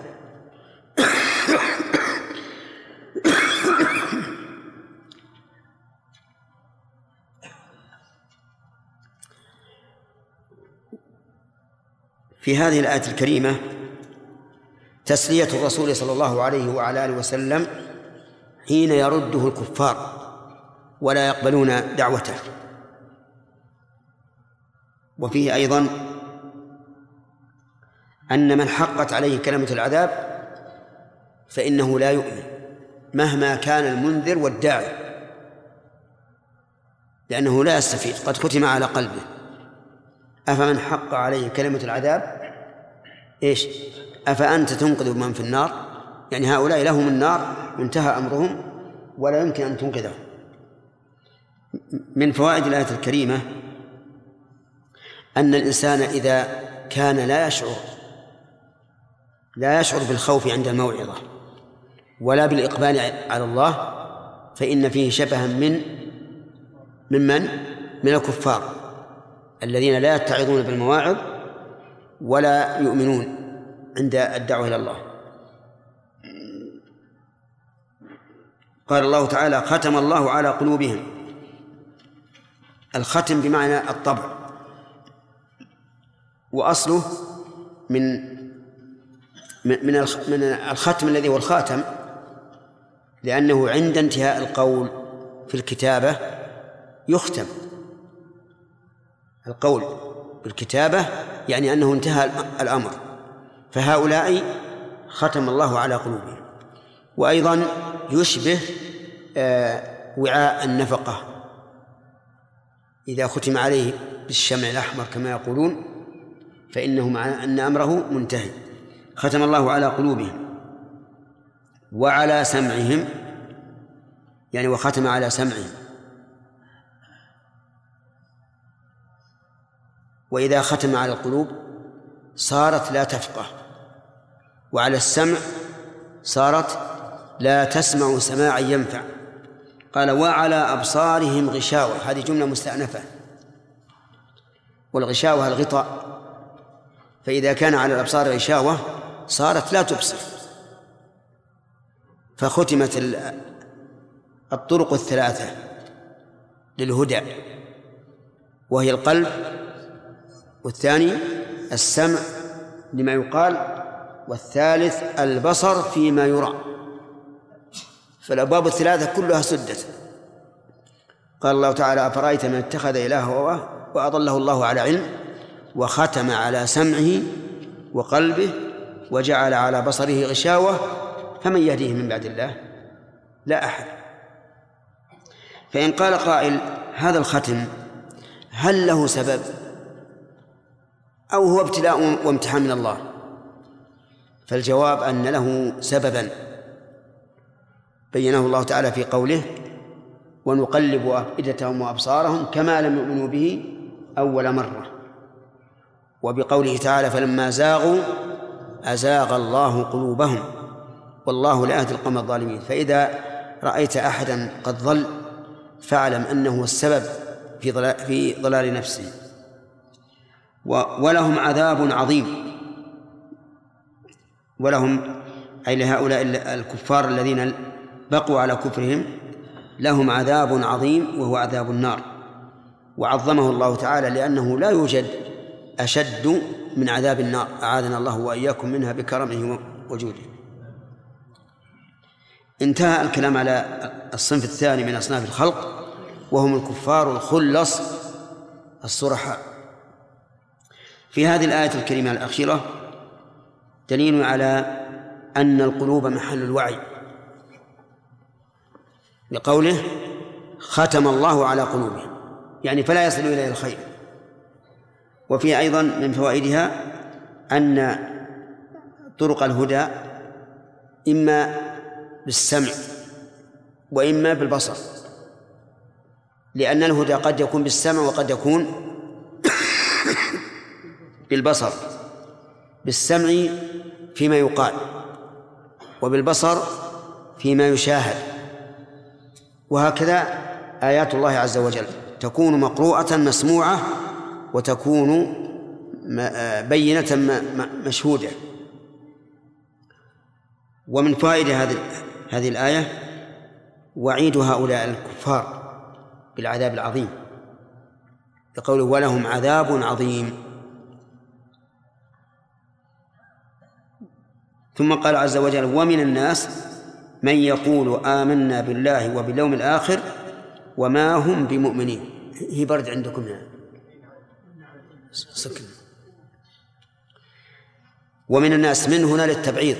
في هذه الآية الكريمة تسلية الرسول صلى الله عليه وعلى آله وسلم حين يرده الكفار ولا يقبلون دعوته. وفيه أيضا أن من حقت عليه كلمة العذاب فإنه لا يؤمن مهما كان المنذر والداعي، لأنه لا يستفيد، قد ختم على قلبه. أفمن حق عليه كلمة العذاب إيش؟ أفأنت تنقذ من في النار؟ يعني هؤلاء لهم النار وانتهى أمرهم ولا يمكن أن تنقذهم. من فوائد الآية الكريمة أن الإنسان إذا كان لا يشعر بالخوف عند الموعظة ولا بالإقبال على الله، فإن فيه شبها من الكفار الذين لا يتعظون بالمواعظ ولا يؤمنون عند الدعوة إلى الله. قال الله تعالى ختم الله على قلوبهم. الختم بمعنى الطبع، وأصله من الختم الذي هو الخاتم، لأنه عند انتهاء القول في الكتابة يختم. القول بالكتابة يعني أنه انتهى الأمر، فهؤلاء ختم الله على قلوبهم. وأيضا يشبه وعاء النفقة إذا ختم عليه بالشمع الأحمر كما يقولون، فإنه معنى أن أمره منتهي. ختم الله على قلوبهم وعلى سمعهم، يعني وختم على سمعهم. وإذا ختم على القلوب صارت لا تفقه، وعلى السمع صارت لا تسمع سماعا ينفع. قال وعلى أبصارهم غشاوة، هذه جملة مستأنفة، والغشاوة الغطاء، فإذا كان على الأبصار غشاوة صارت لا تبصر. فختمت الطرق الثلاثة للهدى، وهي القلب، والثاني السمع لما يقال، والثالث البصر فيما يرى. فالأبواب الثلاثة كلها سدت. قال الله تعالى أفرأيت من اتخذ إلهه هواه وأضله الله على علم وختم على سمعه وقلبه وجعل على بصره غشاوة فمن يهديه من بعد الله؟ لا أحد. فإن قال قائل هذا الختم هل له سبب أو هو ابتلاء وامتحان من الله؟ فالجواب أن له سببا بينه الله تعالى في قوله ونقلب أفئدتهم وأبصارهم كما لم يؤمنوا به أول مرة، وبقوله تعالى فلما زاغوا أزاغ الله قلوبهم والله لا يهدي القوم الظالمين. فإذا رأيت أحدا قد ضل فاعلم أنه السبب في ضلال نفسه. ولهم عذاب عظيم، ولهم أي لهؤلاء الكفار الذين بقوا على كفرهم لهم عذاب عظيم وهو عذاب النار، وعظمه الله تعالى لأنه لا يوجد أشد من عذاب النار، أعاذنا الله وإياكم منها بكرمه وجوده. انتهى الكلام على الصنف الثاني من أصناف الخلق وهم الكفار الخلص الصرحاء. في هذه الآية الكريمة الأخيرة دليل على أن القلوب محل الوعي، لقوله ختم الله على قلوبهم، يعني فلا يصل إليه الخير. وفي أيضا من فوائدها أن طرق الهدى إما بالسمع وإما بالبصر، لأن الهدى قد يكون بالسمع وقد يكون بالبصر، بالسمع فيما يقال وبالبصر فيما يشاهد. وهكذا آيات الله عز وجل تكون مقروءة مسموعة وتكون بينة مشهودة. ومن فائدة هذه الآية وعيد هؤلاء الكفار بالعذاب العظيم، يقول ولهم عذاب عظيم. ثم قال عز وجل ومن الناس من يقول آمنا بالله وباليوم الآخر وما هم بمؤمنين. هي برد عندكم هنا سكن. ومن الناس من هنا للتبعيض،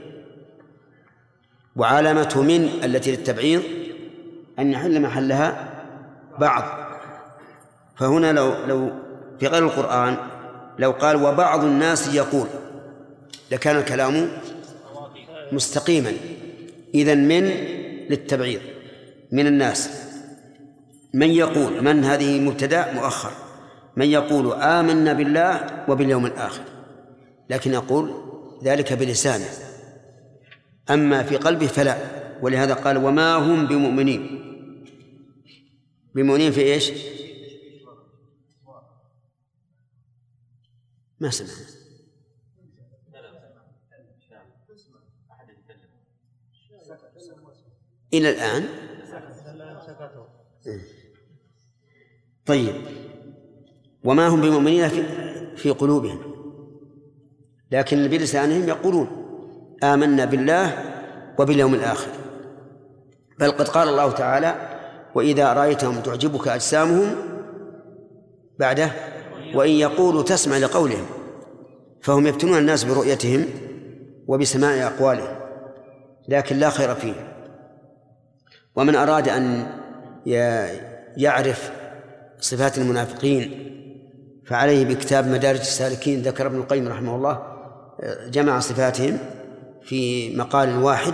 وعلامة من التي للتبعيض أن يحل محلها بعض. فهنا لو في غير القرآن لو قال وبعض الناس يقول لكان الكلام مستقيما. إذن من للتبعيض، من الناس من يقول، من هذه مبتدأ مؤخر، من يقول آمنا بالله وباليوم الآخر، لكن يقول ذلك بلسانه، أما في قلبه فلا. ولهذا قال وما هم بمؤمنين. بمؤمنين في إيش؟ ما سمع إلى الآن. طيب وما هم بمؤمنين في قلوبهم، لكن بلسانهم يقولون آمنا بالله وباليوم الآخر. بل قد قال الله تعالى وإذا رأيتهم تعجبك أجسامهم بعده وإن يقولوا تسمع لقولهم، فهم يفتنون الناس برؤيتهم وبسماع أقوالهم، لكن لا خير فيه. ومن أراد أن يعرف صفات المنافقين فعليه بكتاب مدارج السالكين، ذكر ابن القيم رحمه الله جمع صفاتهم في مقال واحد،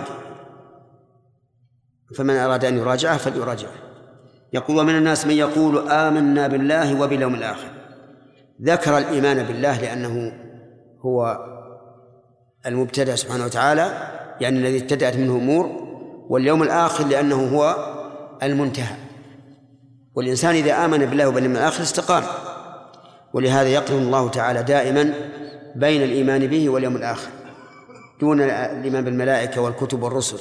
فمن أراد أن يراجعه فليراجعه. يقول ومن الناس من يقول آمنا بالله وباليوم الآخر. ذكر الإيمان بالله لأنه هو المبتدأ سبحانه وتعالى، يعني الذي ابتدأت منه أمور، واليوم الآخر لأنه هو المنتهى. والإنسان إذا آمن بالله وباليوم الآخر استقام. ولهذا يقرن الله تعالى دائما بين الإيمان به واليوم الآخر دون الإيمان بالملائكة والكتب والرسل،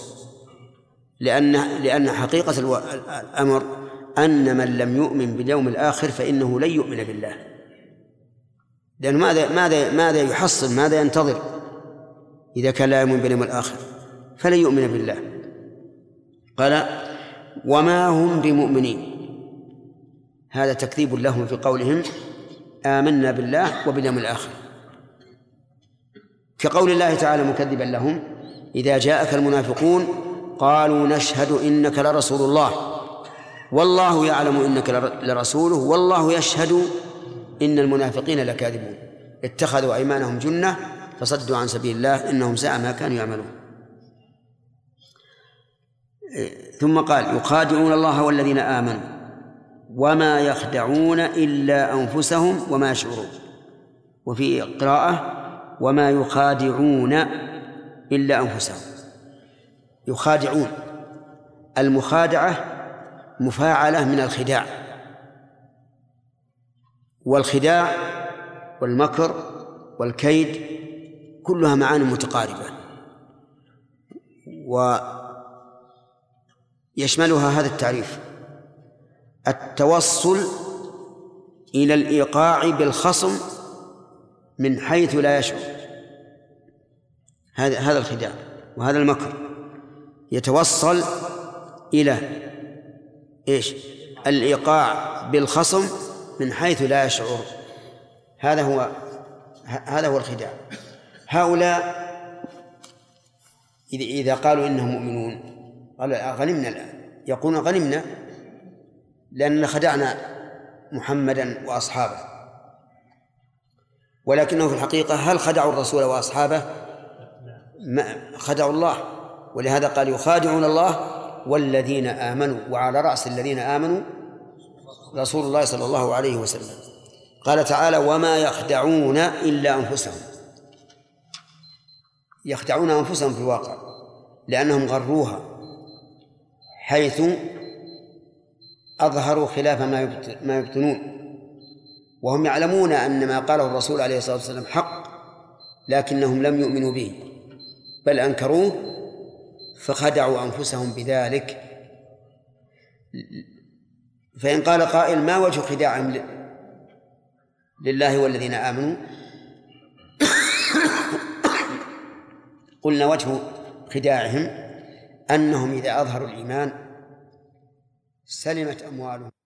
لأن حقيقة الأمر أن من لم يؤمن باليوم الآخر فإنه لن يؤمن بالله. لأنه ماذا يحصل، ماذا ينتظر إذا كان لا يؤمن باليوم الآخر؟ فلن يؤمن بالله. قال وما هم بمؤمنين، هذا تكذيب لهم في قولهم آمنا بالله وباليوم الآخر، كقول الله تعالى مكذبا لهم إذا جاءك المنافقون قالوا نشهد إنك لرسول الله والله يعلم إنك لرسوله والله يشهد إن المنافقين لكاذبون اتخذوا أيمانهم جنة فصدوا عن سبيل الله إنهم ساء ما كانوا يعملون. ثم قال يخادعون الله والذين آمنوا وما يخدعون إلا أنفسهم وما يشعرون. وفي قراءة وما يخادعون إلا أنفسهم. يخادعون، المخادعة مفاعلة من الخداع، والخداع والمكر والكيد كلها معاني متقاربة، ويشملها هذا التعريف: التوصل إلى الإيقاع بالخصم من حيث لا يشعر، هذا الخداع وهذا المكر، يتوصل إلى إيش؟ الإيقاع بالخصم من حيث لا يشعر، هذا هو الخداع. هؤلاء إذا قالوا إنهم مؤمنون قالوا غنمنا الآن، يقولون غنمنا لأننا خدعنا محمدا وأصحابه، ولكنه في الحقيقة هل خدعوا الرسول وأصحابه؟ ما خدعوا الله، ولهذا قال يخادعون الله والذين آمنوا، وعلى رأس الذين آمنوا رسول الله صلى الله عليه وسلم. قال تعالى: وما يخدعون إلا أنفسهم. يخدعون أنفسهم في الواقع لأنهم غروها، حيث أظهروا خلاف ما يبطنون، وهم يعلمون أن ما قاله الرسول عليه الصلاة والسلام حق، لكنهم لم يؤمنوا به بل أنكروه فخدعوا أنفسهم بذلك. فإن قال قائل: ما وجه خداعهم لله والذين آمنوا؟ قلنا وجه خداعهم أنهم إذا أظهروا الإيمان سلمت أموالهم.